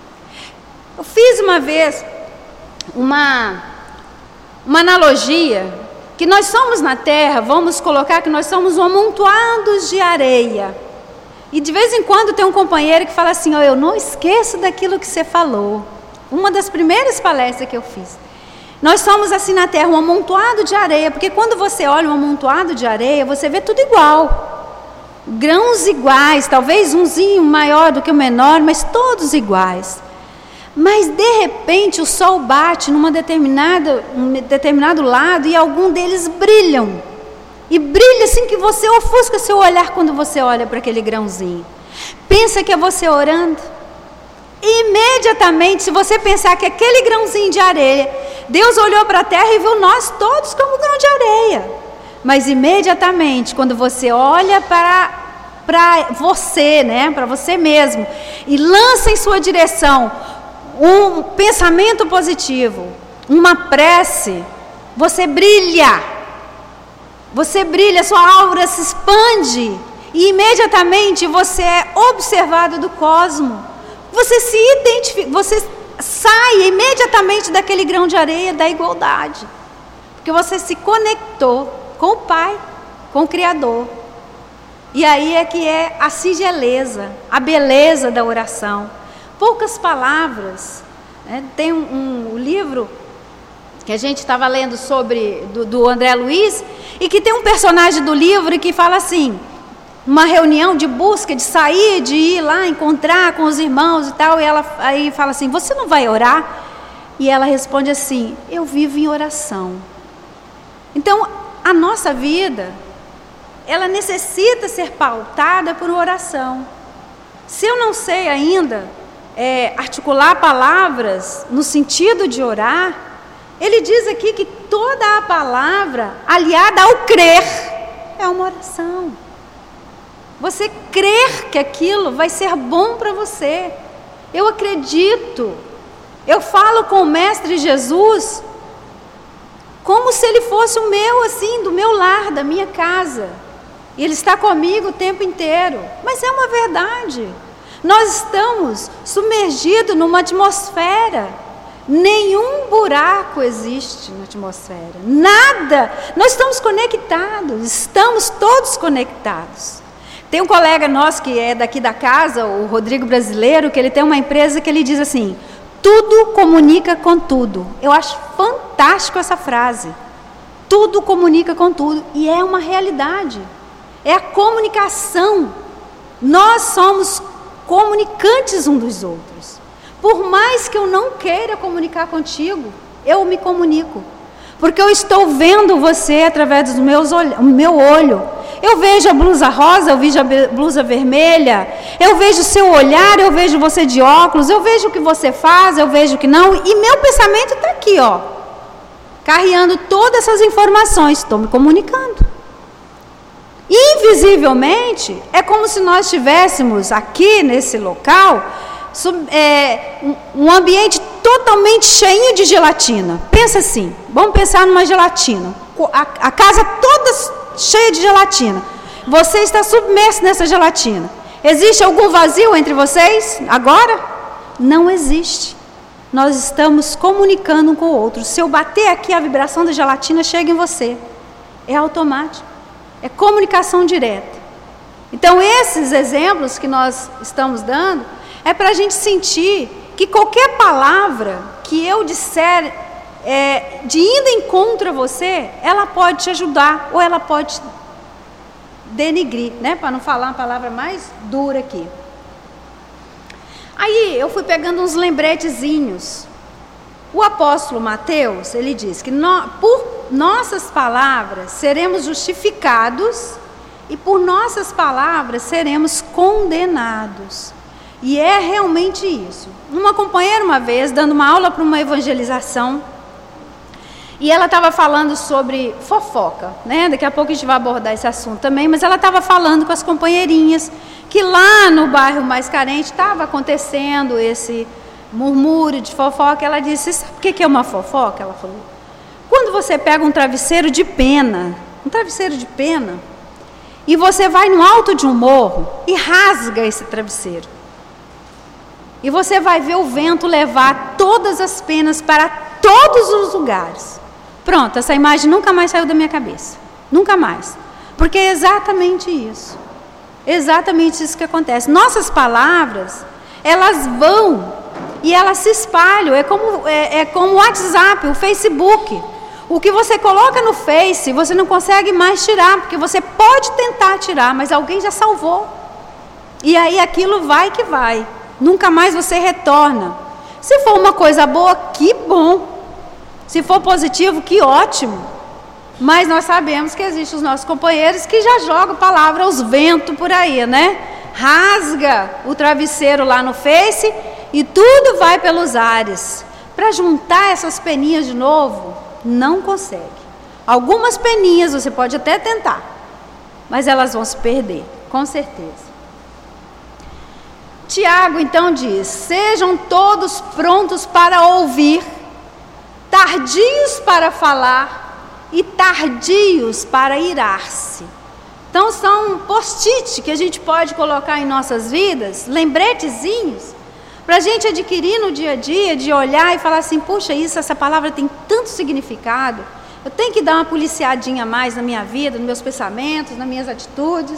Eu fiz uma vez uma, uma analogia, que nós somos na terra, vamos colocar que nós somos amontoados de areia. E de vez em quando tem um companheiro que fala assim, oh, eu não esqueço daquilo que você falou. Uma das primeiras palestras que eu fiz. Nós somos assim na terra, um amontoado de areia, porque quando você olha um amontoado de areia, você vê tudo igual. Grãos iguais, talvez umzinho maior do que o menor, mas todos iguais. Mas de repente o sol bate numa determinada, um determinado lado e algum deles brilham. E brilha assim que você ofusca seu olhar quando você olha para aquele grãozinho. Pensa que é você orando. E imediatamente, se você pensar que aquele grãozinho de areia, Deus olhou para a terra e viu nós todos como grão de areia. Mas imediatamente, quando você olha para, para você, né, para você mesmo, e lança em sua direção um pensamento positivo, uma prece, você brilha. Você brilha, sua aura se expande e imediatamente você é observado do cosmos. Você se identifica, você sai imediatamente daquele grão de areia da igualdade. Porque você se conectou com o Pai, com o Criador. E aí é que é a singeleza, a beleza da oração. Poucas palavras. Né? Tem um, um livro que a gente estava lendo sobre, do, do André Luiz, e que tem um personagem do livro que fala assim, uma reunião de busca, de sair, de ir lá, encontrar com os irmãos e tal, e ela aí fala assim, você não vai orar? E ela responde assim, eu vivo em oração. Então, a nossa vida, ela necessita ser pautada por uma oração. Se eu não sei ainda é, articular palavras no sentido de orar, ele diz aqui que toda a palavra aliada ao crer é uma oração. Você crer que aquilo vai ser bom para você. Eu acredito. Eu falo com o Mestre Jesus como se ele fosse o meu, assim, do meu lar, da minha casa. E ele está comigo o tempo inteiro. Mas é uma verdade. Nós estamos submergidos numa atmosfera. Nenhum buraco existe na atmosfera. Nada. Nós estamos conectados. Estamos todos conectados. Tem um colega nosso que é daqui da casa, o Rodrigo Brasileiro, que ele tem uma empresa que ele diz assim, tudo comunica com tudo. Eu acho fantástico essa frase. Tudo comunica com tudo. E é uma realidade. é a comunicação. Nós somos comunicantes uns dos outros. Por mais que eu não queira comunicar contigo, eu me comunico. Porque eu estou vendo você através do meus olho, meu olho. Eu vejo a blusa rosa, eu vejo a blusa vermelha, eu vejo o seu olhar, eu vejo você de óculos, eu vejo o que você faz, eu vejo o que não, e meu pensamento está aqui, ó, carreando todas essas informações, estou me comunicando. Invisivelmente, é como se nós estivéssemos aqui nesse local, é, um, um ambiente totalmente cheio de gelatina. Pensa assim, vamos pensar numa gelatina, a, a casa toda cheia de gelatina, você está submerso nessa gelatina. Existe algum vazio entre vocês agora? Não existe. Nós estamos comunicando um com o outro. Se eu bater aqui, a vibração da gelatina chega em você. É automático. É comunicação direta. Então, esses exemplos que nós estamos dando é para a gente sentir que qualquer palavra que eu disser é, de indo em contra você, ela pode te ajudar ou ela pode denigrir, né? Para não falar uma palavra mais dura aqui. Aí eu fui pegando uns lembretezinhos. O apóstolo Mateus, ele diz que no, por nossas palavras seremos justificados e por nossas palavras seremos condenados. E é realmente isso. Uma companheira uma vez, dando uma aula para uma evangelização, e ela estava falando sobre fofoca, né? Daqui a pouco a gente vai abordar esse assunto também, mas ela estava falando com as companheirinhas que lá no bairro mais carente estava acontecendo esse murmúrio de fofoca. Ela disse, sabe o que é uma fofoca? Ela falou, quando você pega um travesseiro de pena, um travesseiro de pena, e você vai no alto de um morro e rasga esse travesseiro. E você vai ver o vento levar todas as penas para todos os lugares. Pronto, essa imagem nunca mais saiu da minha cabeça. Nunca mais. Porque é exatamente isso. Exatamente isso que acontece. Nossas palavras, elas vão e elas se espalham. É como, é, é como o WhatsApp, o Facebook. O que você coloca no Face, você não consegue mais tirar, porque você pode tentar tirar, mas alguém já salvou. E aí aquilo vai que vai. Nunca mais você retorna. Se for uma coisa boa, que bom. Se for positivo, que ótimo. Mas nós sabemos que existem os nossos companheiros que já jogam palavra aos ventos por aí, né? Rasga o travesseiro lá no Face e tudo vai pelos ares. Para juntar essas peninhas de novo, não consegue. Algumas peninhas você pode até tentar, mas elas vão se perder, com certeza. Tiago então diz, sejam todos prontos para ouvir, tardios para falar e tardios para irar-se. Então são post-it que a gente pode colocar em nossas vidas, lembretezinhos, para a gente adquirir no dia a dia, de olhar e falar assim, puxa, isso, essa palavra tem tanto significado, eu tenho que dar uma policiadinha a mais na minha vida, nos meus pensamentos, nas minhas atitudes.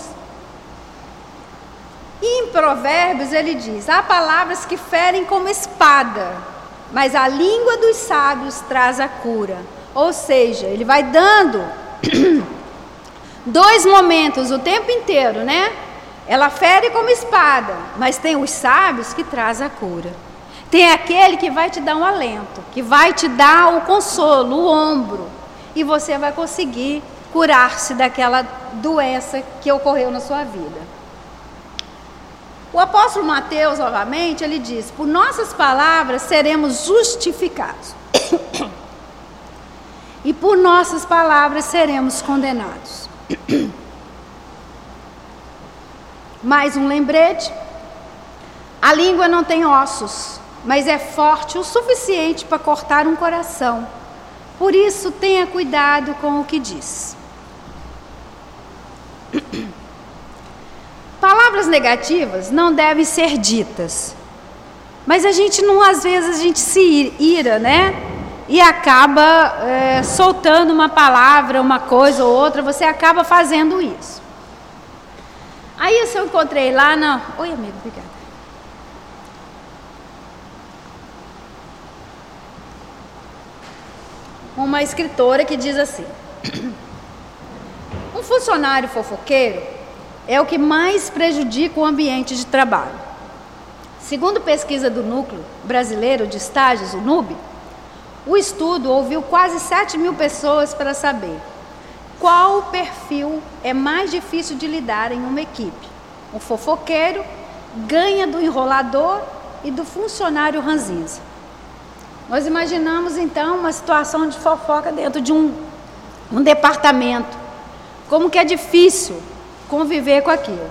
E em Provérbios ele diz, há palavras que ferem como espada, mas a língua dos sábios traz a cura. Ou seja, ele vai dando dois momentos o tempo inteiro, né? Ela fere como espada, mas tem os sábios que traz a cura. Tem aquele que vai te dar um alento, que vai te dar o consolo, o ombro, e você vai conseguir curar-se daquela doença que ocorreu na sua vida. O apóstolo Mateus, novamente, ele diz, por nossas palavras seremos justificados. E por nossas palavras seremos condenados. Mais um lembrete. A língua não tem ossos, mas é forte o suficiente para cortar um coração. Por isso, tenha cuidado com o que diz. Palavras negativas não devem ser ditas. Mas a gente não, às vezes, a gente se ira, né? E acaba é, soltando uma palavra, uma coisa ou outra, você acaba fazendo isso. Aí isso eu encontrei lá na... Oi, amigo, obrigada. Uma escritora que diz assim, um funcionário fofoqueiro é o que mais prejudica o ambiente de trabalho. Segundo pesquisa do Núcleo Brasileiro de Estágios, o NUB, o estudo ouviu quase sete mil pessoas para saber qual perfil é mais difícil de lidar em uma equipe. O fofoqueiro ganha do enrolador e do funcionário ranzinza. Nós imaginamos então uma situação de fofoca dentro de um, um departamento. Como que é difícil conviver com aquilo.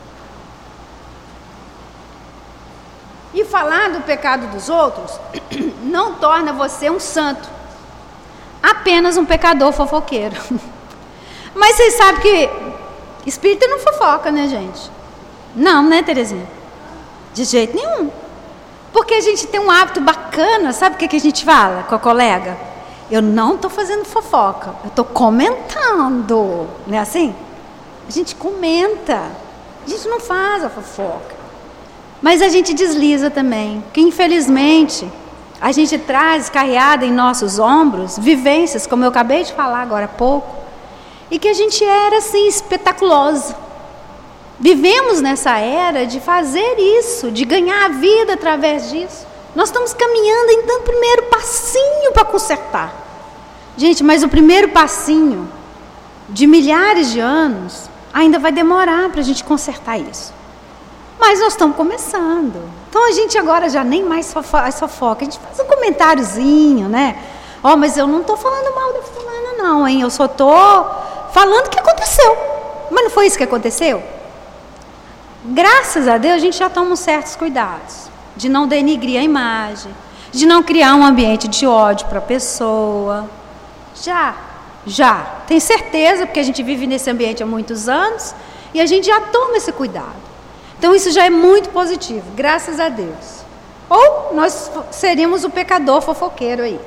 E falar do pecado dos outros não torna você um santo, apenas um pecador fofoqueiro. Mas vocês sabem que espírita não fofoca, né, gente? Não, né, Terezinha? De jeito nenhum. Porque a gente tem um hábito bacana, sabe o que, que a gente fala com a colega? Eu não estou fazendo fofoca, eu estou comentando, não é assim? A gente comenta, a gente não faz a fofoca. Mas a gente desliza também, que infelizmente a gente traz carreada em nossos ombros vivências, como eu acabei de falar agora há pouco, e que a gente era assim espetaculosa. Vivemos nessa era de fazer isso, de ganhar a vida através disso. Nós estamos caminhando em dando o primeiro passinho para consertar. Gente, mas o primeiro passinho de milhares de anos ainda vai demorar para a gente consertar isso. Mas nós estamos começando. Então a gente agora já nem mais faz fofoca. A gente faz um comentáriozinho, né? Ó, oh, mas eu não estou falando mal da fulana não, hein? Eu só estou falando o que aconteceu. Mas não foi isso que aconteceu? Graças a Deus a gente já toma certos cuidados. De não denigrir a imagem. De não criar um ambiente de ódio para a pessoa. Já, já. Tenho certeza, porque a gente vive nesse ambiente há muitos anos. E a gente já toma esse cuidado. Então isso já é muito positivo, graças a Deus. Ou nós seríamos o pecador fofoqueiro aí.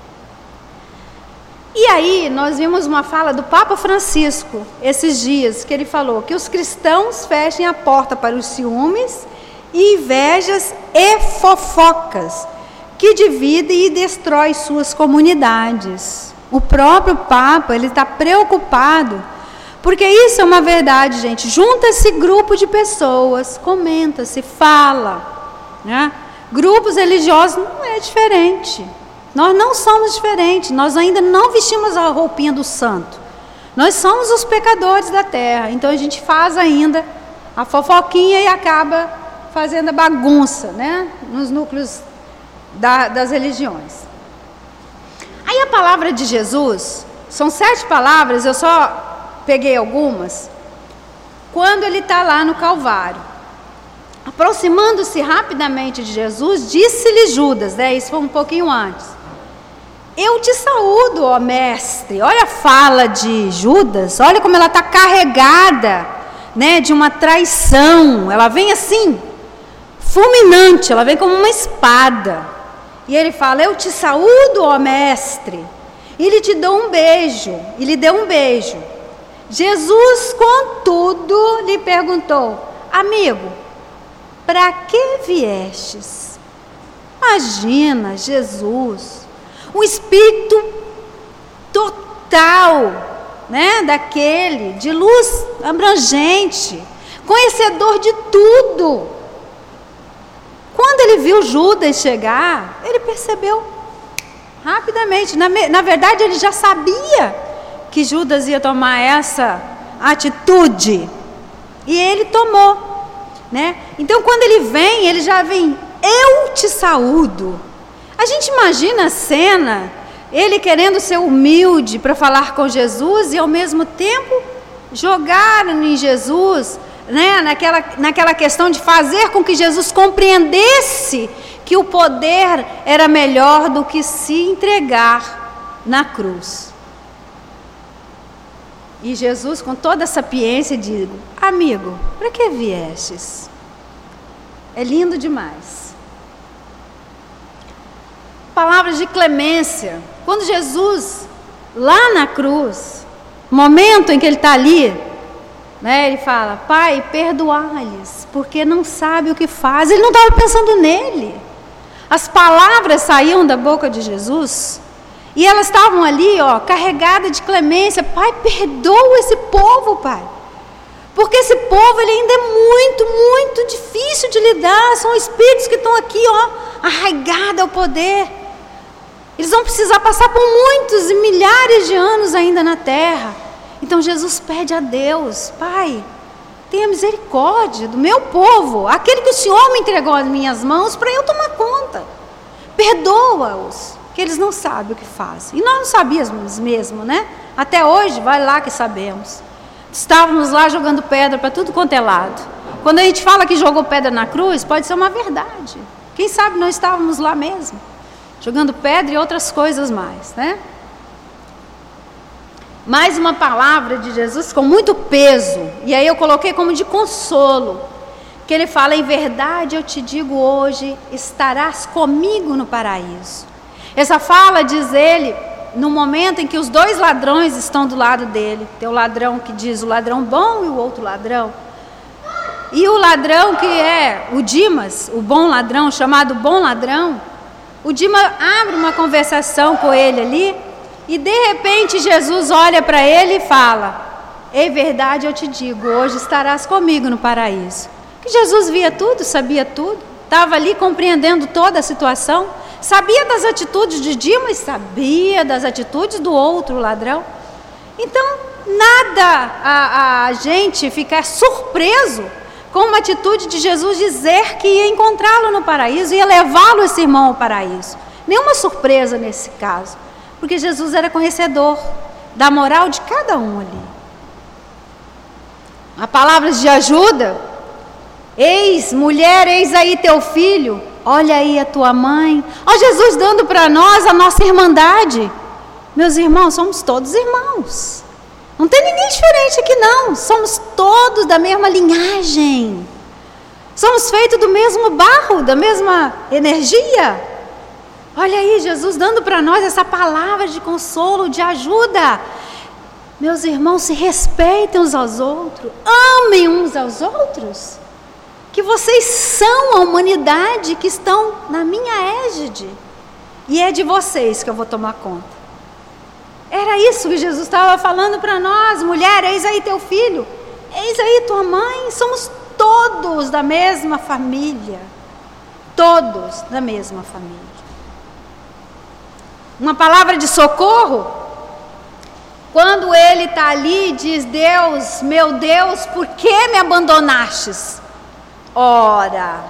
E aí nós vimos uma fala do Papa Francisco, esses dias, que ele falou que os cristãos fechem a porta para os ciúmes, invejas e fofocas, que dividem e destroem suas comunidades. O próprio Papa, ele está preocupado. Porque isso é uma verdade, gente. Junta-se grupo de pessoas, comenta-se, fala. Né? Grupos religiosos não é diferente. Nós não somos diferentes. Nós ainda não vestimos a roupinha do santo. Nós somos os pecadores da terra. Então a gente faz ainda a fofoquinha e acaba fazendo a bagunça, né? Nos núcleos da, das religiões. Aí a palavra de Jesus, são sete palavras, eu só peguei algumas, quando ele está lá no Calvário, aproximando-se rapidamente de Jesus, disse-lhe Judas, né, isso foi um pouquinho antes, eu te saúdo, ó mestre. Olha a fala de Judas, olha como ela está carregada, né, de uma traição, ela vem assim, fulminante, ela vem como uma espada, e ele fala, eu te saúdo, ó mestre, e ele te deu um beijo, e lhe deu um beijo. Jesus, contudo, lhe perguntou, amigo, para que viestes? Imagina, Jesus, um espírito total, né, daquele, de luz abrangente, conhecedor de tudo. Quando ele viu Judas chegar, ele percebeu rapidamente, na, na verdade ele já sabia que Judas ia tomar essa atitude, e ele tomou, né? Então quando ele vem, ele já vem, eu te saúdo. A gente imagina a cena, ele querendo ser humilde para falar com Jesus, e ao mesmo tempo jogar em Jesus, né? naquela, naquela questão de fazer com que Jesus compreendesse que o poder era melhor do que se entregar na cruz. E Jesus, com toda a sapiência, diz, amigo, para que viestes? É lindo demais. Palavras de clemência. Quando Jesus, lá na cruz, momento em que ele está ali, né, ele fala, Pai, perdoai-lhes, porque não sabe o que faz. Ele não estava pensando nele. As palavras saíam da boca de Jesus, e elas estavam ali, ó, carregadas de clemência. Pai, perdoa esse povo, Pai, Porque esse povo ele ainda é muito, muito difícil de lidar. São espíritos que estão aqui, ó, arraigados ao poder. Eles vão precisar passar por muitos e milhares de anos ainda na terra. Então Jesus pede a Deus: Pai, tenha misericórdia do meu povo, aquele que o Senhor me entregou às minhas mãos para eu tomar conta. Perdoa-os, que eles não sabem o que fazem. E nós não sabíamos mesmo, né? Até hoje, vai lá que sabemos. Estávamos lá jogando pedra para tudo quanto é lado. Quando a gente fala que jogou pedra na cruz, pode ser uma verdade. Quem sabe não estávamos lá mesmo, jogando pedra e outras coisas mais, né? Mais uma palavra de Jesus com muito peso, e aí eu coloquei como de consolo, que ele fala: em verdade eu te digo hoje, estarás comigo no paraíso. Essa fala, diz ele, no momento em que os dois ladrões estão do lado dele. Tem o ladrão que diz o ladrão bom e o outro ladrão. E o ladrão que é o Dimas, o bom ladrão, chamado bom ladrão, o Dimas abre uma conversação com ele ali, e de repente Jesus olha para ele e fala: em verdade eu te digo, hoje estarás comigo no paraíso. Que Jesus via tudo, sabia tudo, estava ali compreendendo toda a situação, sabia das atitudes de Dimas, sabia das atitudes do outro ladrão. Então, nada a, a gente ficar surpreso com uma atitude de Jesus dizer que ia encontrá-lo no paraíso, ia levá-lo, esse irmão, ao paraíso. Nenhuma surpresa nesse caso, porque Jesus era conhecedor da moral de cada um ali. A palavra de ajuda: eis, mulher, eis aí teu filho. Olha aí a tua mãe. Ó, Jesus dando para nós a nossa irmandade. Meus irmãos, somos todos irmãos. Não tem ninguém diferente aqui não. Somos todos da mesma linhagem. Somos feitos do mesmo barro, da mesma energia. Olha aí, Jesus dando para nós essa palavra de consolo, de ajuda. Meus irmãos, se respeitem uns aos outros. Amem uns aos outros. Que vocês são a humanidade que estão na minha égide, e é de vocês que eu vou tomar conta. Era isso que Jesus estava falando para nós: mulher, eis aí teu filho, eis aí tua mãe. Somos todos da mesma família, todos da mesma família. Uma palavra de socorro, quando ele está ali, diz: Deus, meu Deus, por que me abandonastes? Ora,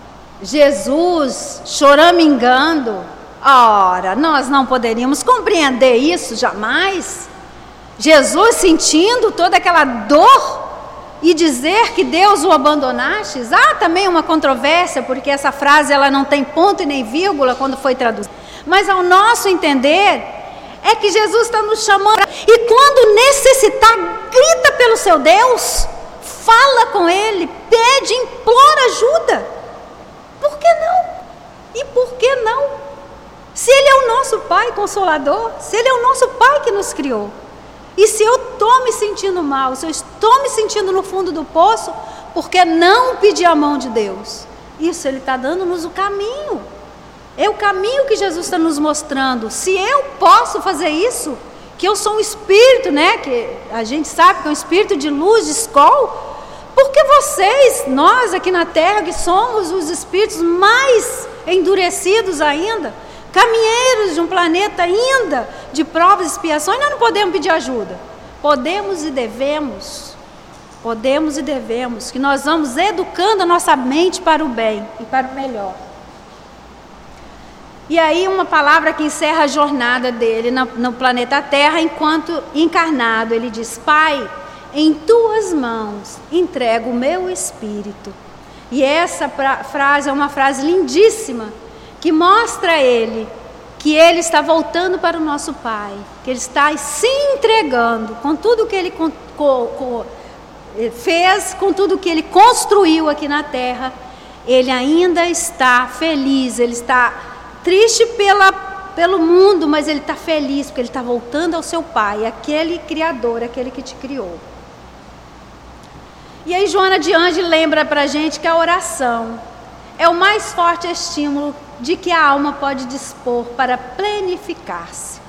Jesus choramingando, ora, nós não poderíamos compreender isso jamais. Jesus sentindo toda aquela dor e dizer que Deus o abandonaste. Há também uma controvérsia, porque essa frase ela não tem ponto e nem vírgula quando foi traduzida. Mas ao nosso entender, é que Jesus está nos chamando, e quando necessitar, grita pelo seu Deus. Fala com Ele, pede, implora ajuda. Por que não? E por que não? Se Ele é o nosso Pai Consolador, se Ele é o nosso Pai que nos criou. E se eu estou me sentindo mal, se eu estou me sentindo no fundo do poço, por que não pedir a mão de Deus? Isso Ele está dando-nos o caminho. É o caminho que Jesus está nos mostrando. Se eu posso fazer isso, que eu sou um espírito, né? Que a gente sabe que é um espírito de luz, de escola. Porque vocês, nós aqui na Terra, que somos os espíritos mais endurecidos ainda, caminheiros de um planeta ainda de provas e expiações, nós não podemos pedir ajuda. Podemos e devemos, podemos e devemos, que nós vamos educando a nossa mente para o bem e para o melhor. E aí uma palavra que encerra a jornada dele no, no planeta Terra, enquanto encarnado, ele diz: Pai, em tuas mãos entrego o meu espírito. E essa pra, frase é uma frase lindíssima, que mostra a ele que ele está voltando para o nosso Pai, que ele está se entregando com tudo que ele co, co, co, fez, com tudo que ele construiu aqui na Terra. Ele ainda está feliz, ele está triste pela, pelo mundo, mas ele está feliz, porque ele está voltando ao seu Pai, aquele Criador, aquele que te criou. E aí Joana de Ângeles lembra para a gente que a oração é o mais forte estímulo de que a alma pode dispor para planificar-se,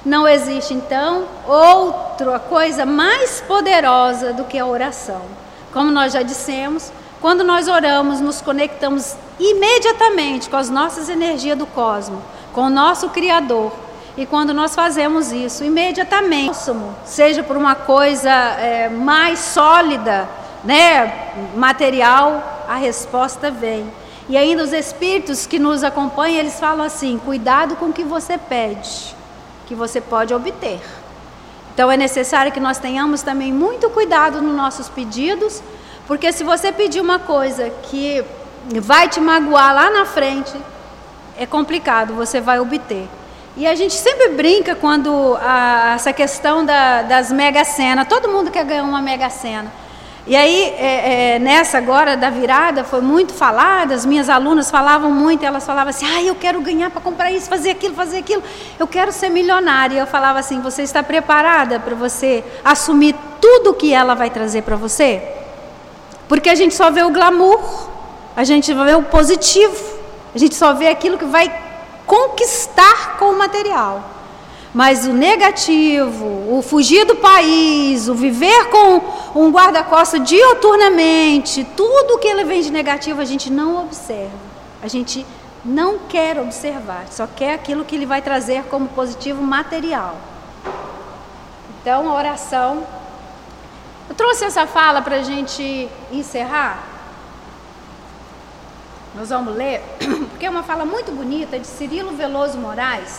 Não existe, então, outra coisa mais poderosa do que a oração. Como nós já dissemos, quando nós oramos, nos conectamos imediatamente com as nossas energias do cosmos, com o nosso Criador. E quando nós fazemos isso, imediatamente, seja por uma coisa é, mais sólida, né, material, a resposta vem. E ainda os espíritos que nos acompanham, eles falam assim: cuidado com o que você pede, que você pode obter. Então é necessário que nós tenhamos também muito cuidado nos nossos pedidos, porque se você pedir uma coisa que vai te magoar lá na frente, é complicado, você vai obter. E a gente sempre brinca quando a, essa questão da, das mega-sena, todo mundo quer ganhar uma mega-sena. E aí, é, é, nessa agora da virada, foi muito falada, as minhas alunas falavam muito, elas falavam assim: ah, eu quero ganhar para comprar isso, fazer aquilo, fazer aquilo, eu quero ser milionária. E eu falava assim: você está preparada para você assumir tudo que ela vai trazer para você? Porque a gente só vê o glamour, a gente só vê o positivo, a gente só vê aquilo que vai conquistar com o material. Mas o negativo, o fugir do país, o viver com um guarda-costas diuturnamente, tudo que ele vem de negativo a gente não observa. A gente não quer observar, só quer aquilo que ele vai trazer como positivo material. Então, a oração. Eu trouxe essa fala para a gente encerrar. Nós vamos ler, porque é uma fala muito bonita de Cirilo Veloso Moraes,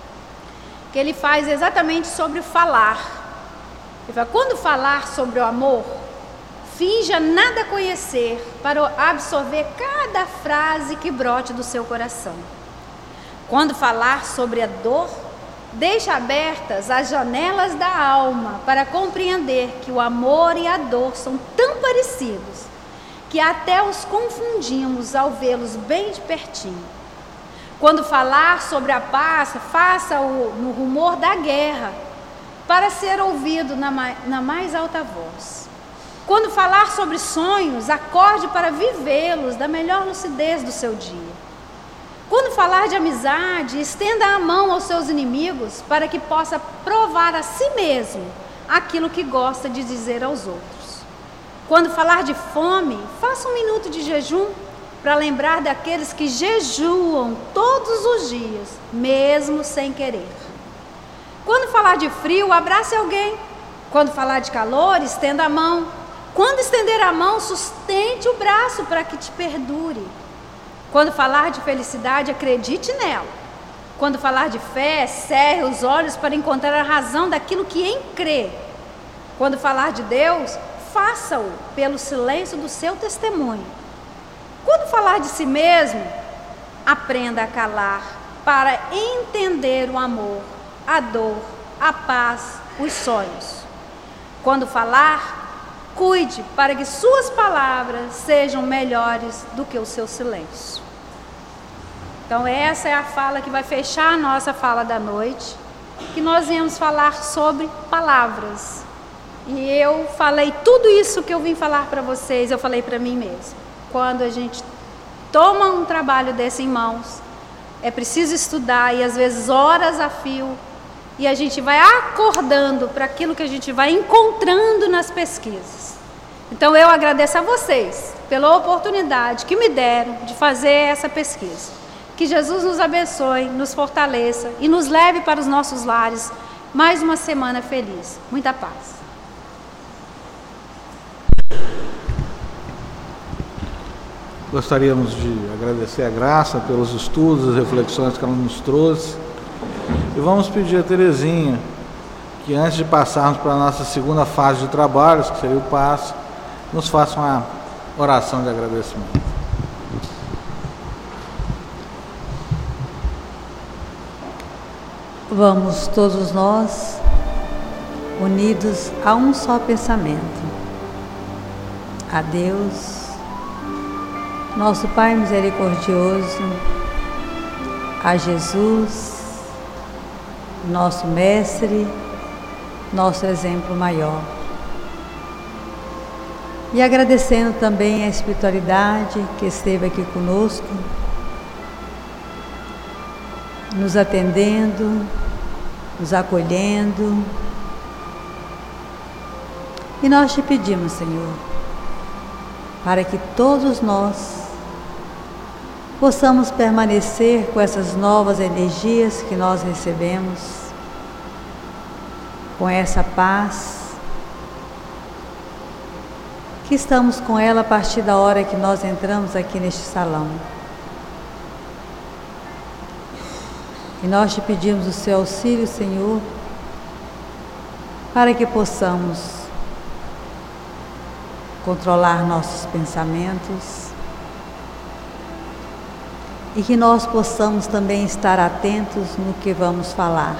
que ele faz exatamente sobre o falar. Ele fala: quando falar sobre o amor, finja nada conhecer para absorver cada frase que brote do seu coração. Quando falar sobre a dor, deixe abertas as janelas da alma para compreender que o amor e a dor são tão parecidos que até os confundimos ao vê-los bem de pertinho. Quando falar sobre a paz, faça-o no rumor da guerra, para ser ouvido na mais, na mais alta voz. Quando falar sobre sonhos, acorde para vivê-los da melhor lucidez do seu dia. Quando falar de amizade, estenda a mão aos seus inimigos, para que possa provar a si mesmo aquilo que gosta de dizer aos outros. Quando falar de fome, faça um minuto de jejum, para lembrar daqueles que jejuam todos os dias, mesmo sem querer. Quando falar de frio, abrace alguém. Quando falar de calor, estenda a mão. Quando estender a mão, sustente o braço para que te perdure. Quando falar de felicidade, acredite nela. Quando falar de fé, cerre os olhos para encontrar a razão daquilo que em crê. Quando falar de Deus, faça-o pelo silêncio do seu testemunho. Quando falar de si mesmo, aprenda a calar para entender o amor, a dor, a paz, os sonhos. Quando falar, cuide para que suas palavras sejam melhores do que o seu silêncio. Então essa é a fala que vai fechar a nossa fala da noite, que nós viemos falar sobre palavras. E eu falei tudo isso que eu vim falar para vocês, eu falei para mim mesma. Quando a gente toma um trabalho desse em mãos, é preciso estudar, e às vezes horas a fio, e a gente vai acordando para aquilo que a gente vai encontrando nas pesquisas. Então eu agradeço a vocês pela oportunidade que me deram de fazer essa pesquisa. Que Jesus nos abençoe, nos fortaleça e nos leve para os nossos lares mais uma semana feliz. Muita paz. Gostaríamos de agradecer a Graça pelos estudos, as reflexões que ela nos trouxe. E vamos pedir a Terezinha que, antes de passarmos para a nossa segunda fase de trabalhos, que seria o passe, nos faça uma oração de agradecimento. Vamos todos nós unidos a um só pensamento. A Deus, nosso Pai misericordioso, a Jesus, nosso Mestre, nosso exemplo maior. E agradecendo também a espiritualidade que esteve aqui conosco, nos atendendo, nos acolhendo. E nós te pedimos, Senhor, para que todos nós possamos permanecer com essas novas energias que nós recebemos, com essa paz, que estamos com ela a partir da hora que nós entramos aqui neste salão. E nós te pedimos o seu auxílio, Senhor, para que possamos controlar nossos pensamentos e que nós possamos também estar atentos no que vamos falar.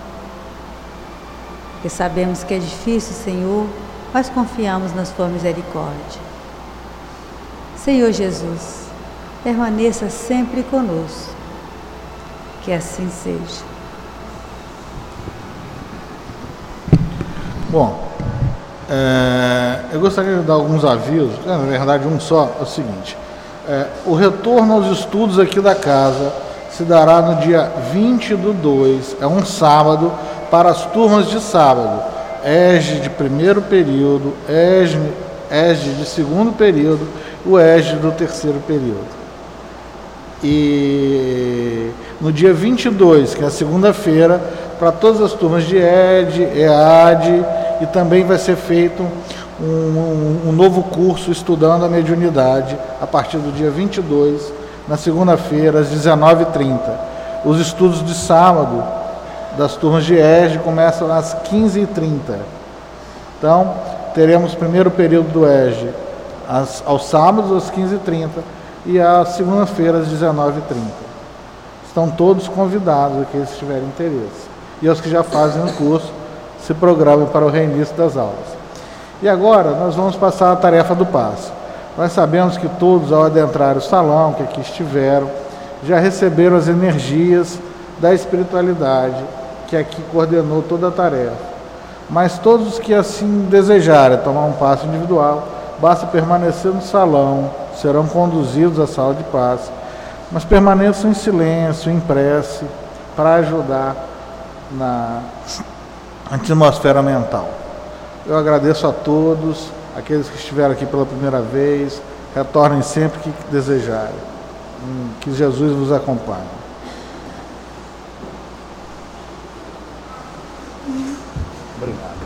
Porque sabemos que é difícil, Senhor, mas confiamos na sua misericórdia. Senhor Jesus, permaneça sempre conosco. Que assim seja. Bom, é, eu gostaria de dar alguns avisos, na verdade um só, é o seguinte. É, o retorno aos estudos aqui da casa se dará no dia vinte do dois, é um sábado, para as turmas de sábado, E S G de primeiro período, E S G, E S G de segundo período e o E S G do terceiro período. E no dia vinte e dois, que é a segunda-feira, para todas as turmas de E D, E A D, e também vai ser feito um, um, um novo curso estudando a mediunidade a partir do dia vinte e dois, na segunda-feira, às dezenove e trinta. Os estudos de sábado das turmas de E S G começam às quinze e trinta. Então, teremos o primeiro período do E S G às, aos sábados, às quinze e trinta, e a segunda-feira, às dezenove e trinta. Estão todos convidados, aqueles que tiverem interesse. E os que já fazem o curso, se programem para o reinício das aulas. E agora, nós vamos passar a tarefa do passe. Nós sabemos que todos, ao adentrar o salão, que aqui estiveram, já receberam as energias da espiritualidade, que aqui coordenou toda a tarefa. Mas todos os que assim desejarem tomar um passe individual, basta permanecer no salão, serão conduzidos à sala de passe, mas permaneçam em silêncio, em prece, para ajudar na atmosfera mental. Eu agradeço a todos, aqueles que estiveram aqui pela primeira vez, retornem sempre que desejarem. Que Jesus vos acompanhe. Obrigado.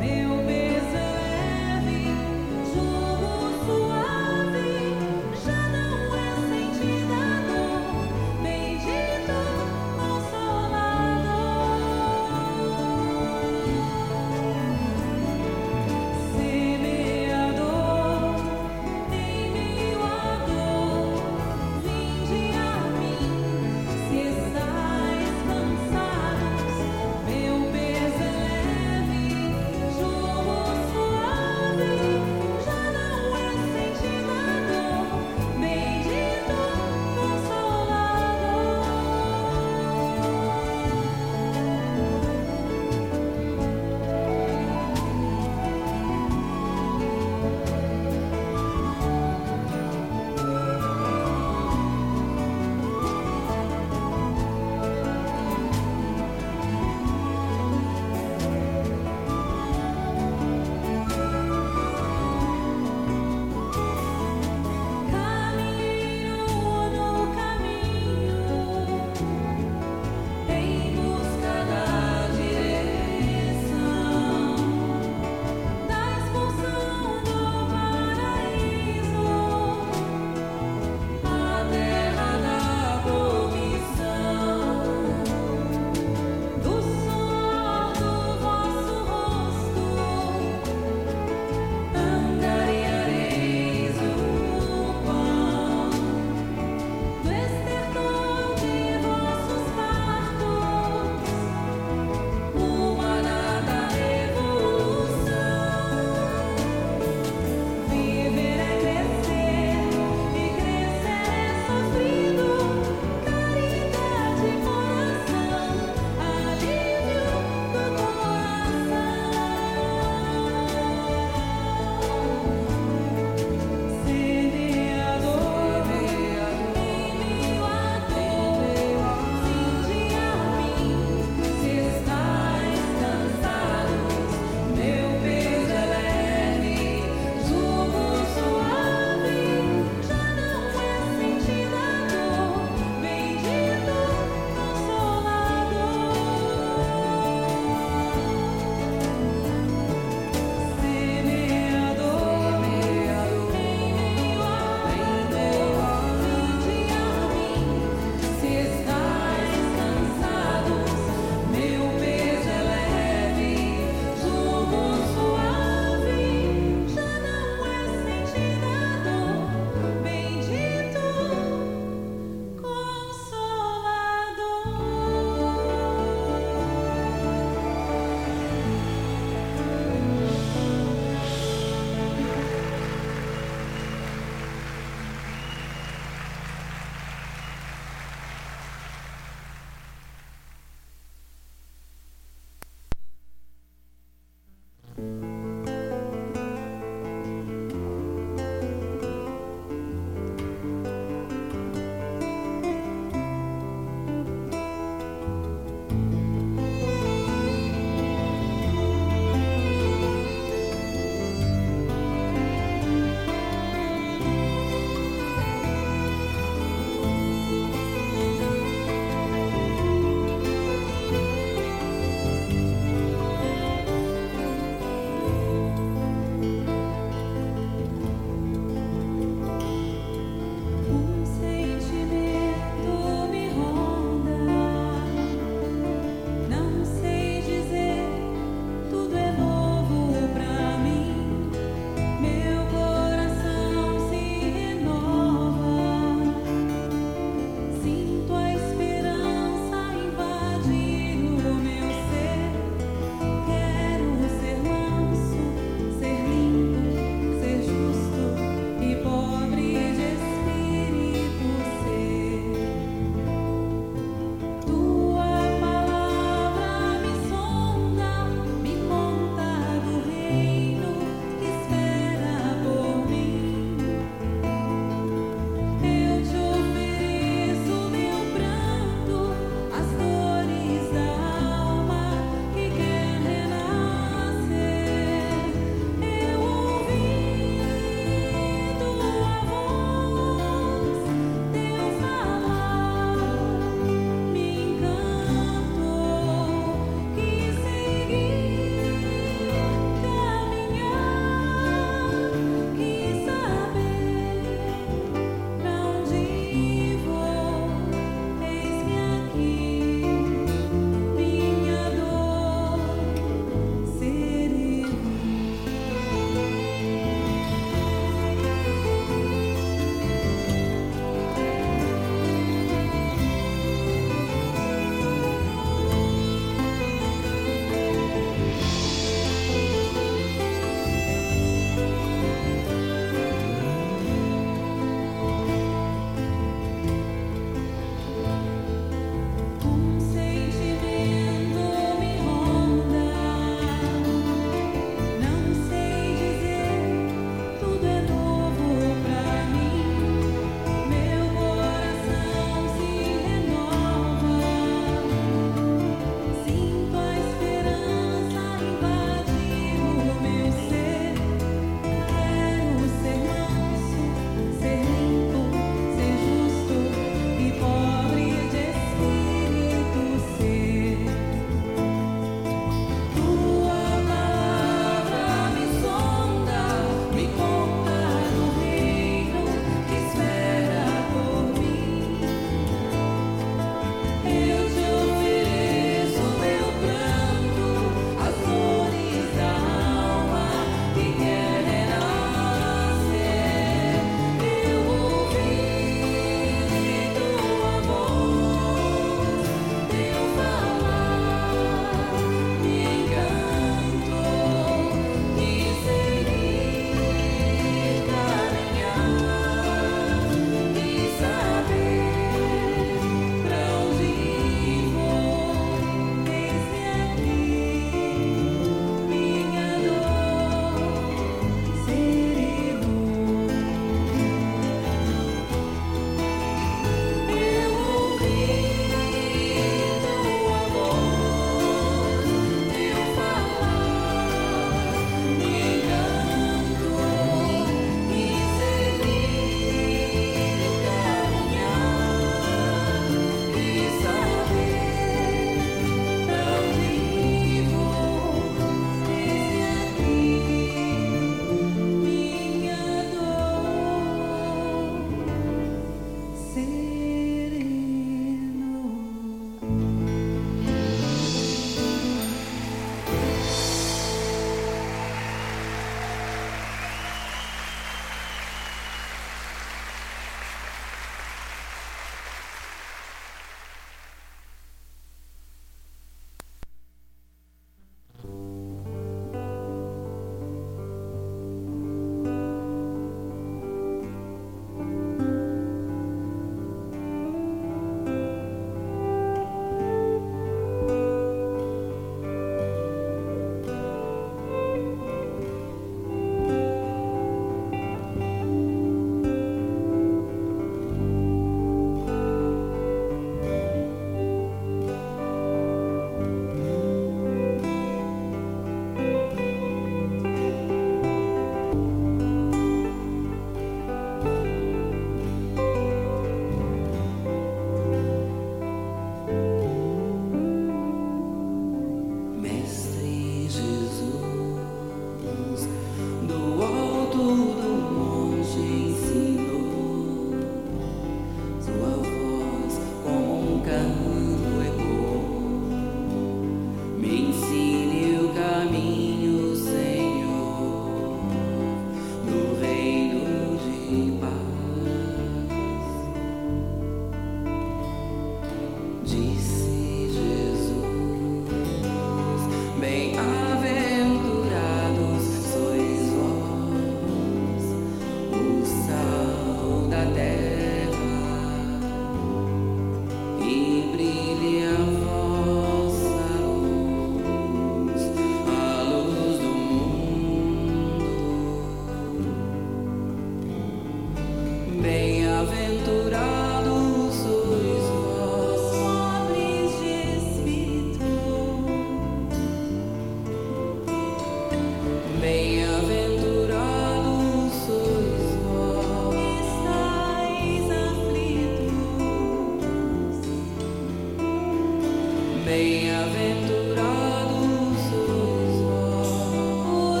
Bem-aventurados sois vós, os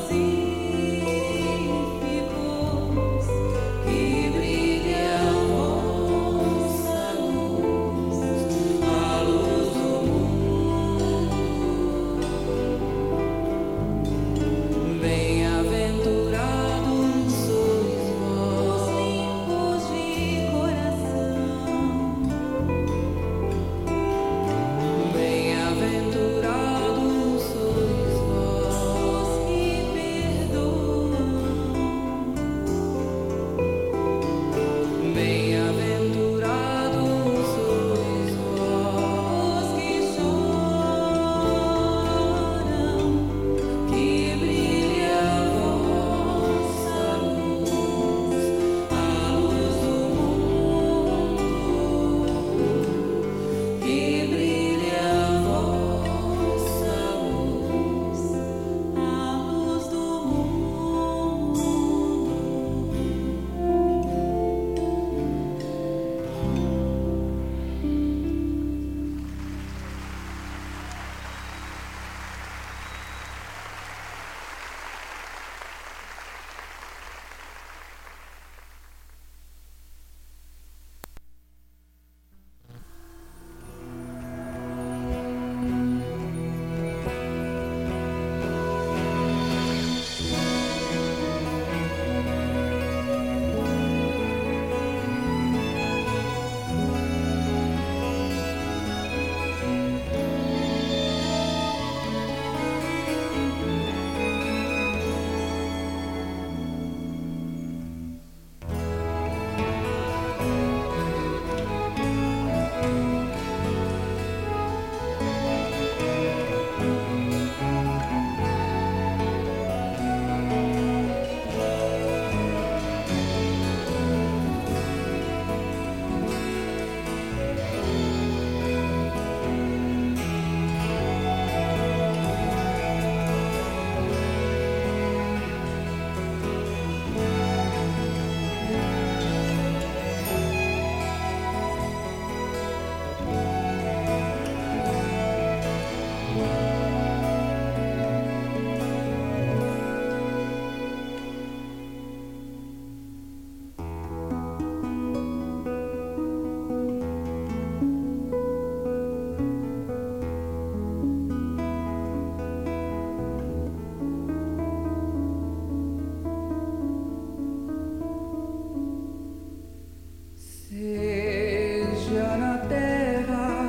pacíficos, que brilhe a vossa luz, a luz do mundo. Bem-aventurados sois vós, os limpos de coração. Bem-aventurados sois vós, os que perdoam. Bem-aventurados sois vós, os que choram, que brilhe a vossa luz, a luz do mundo, que brilhe a vossa luz, a luz do mundo. Seja na terra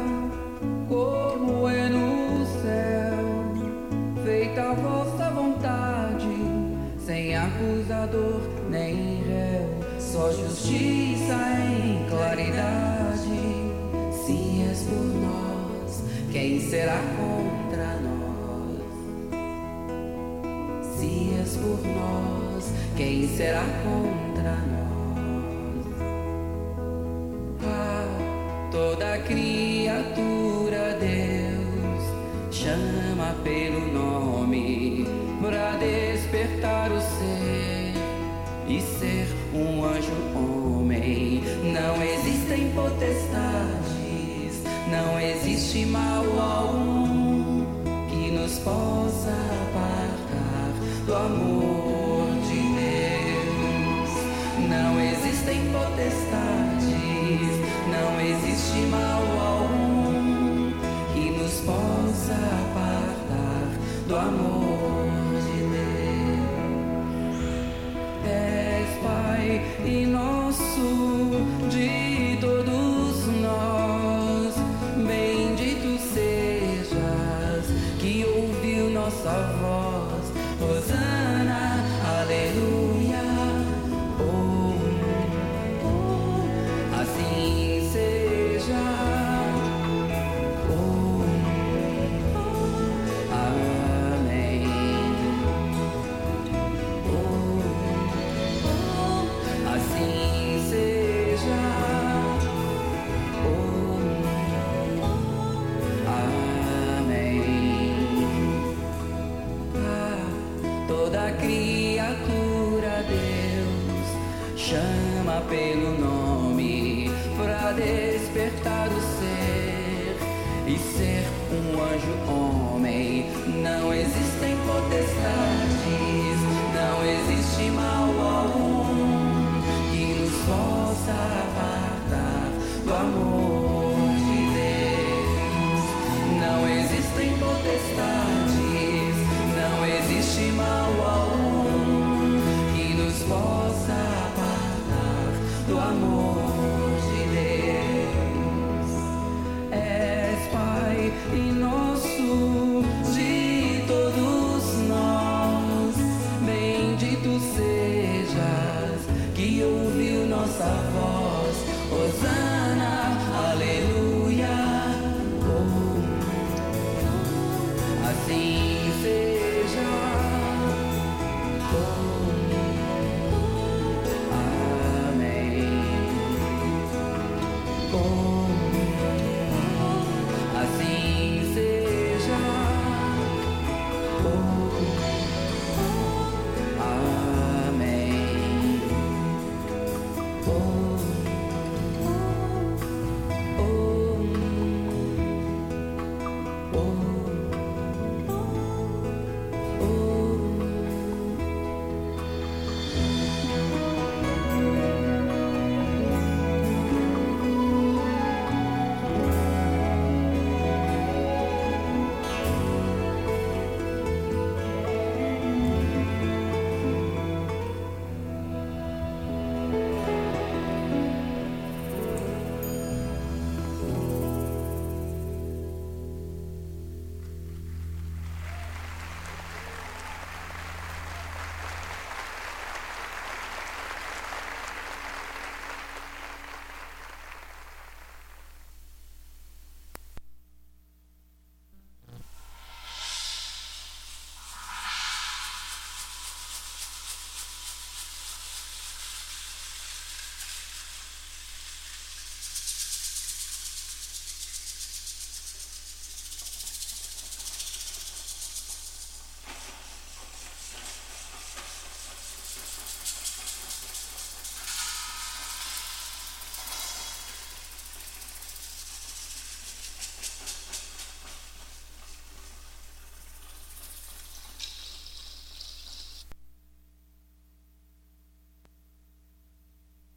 como é no céu, feita a vossa vontade, sem acusador nem réu, só justiça em claridade. Se és por nós, quem será contra nós? Se és por nós, quem será contra nós? Toda criatura Deus chama pelo nome, pra despertar o ser e ser um anjo homem. Não existem potestades, não existe mal algum que nos possa apartar do amor de Deus. Não existem potestades, não existe mal algum que nos possa apartar do amor de Deus. És Pai e nosso de todos nós, bendito sejas que ouviu nossa voz. Hosana, aleluia. Oh, assim seja. Oh, amém. Oh, assim seja. Oh, amém. Ah, toda e ser um anjo homem. Não existem potestades, não existe mal algum que nos possa apartar do amor.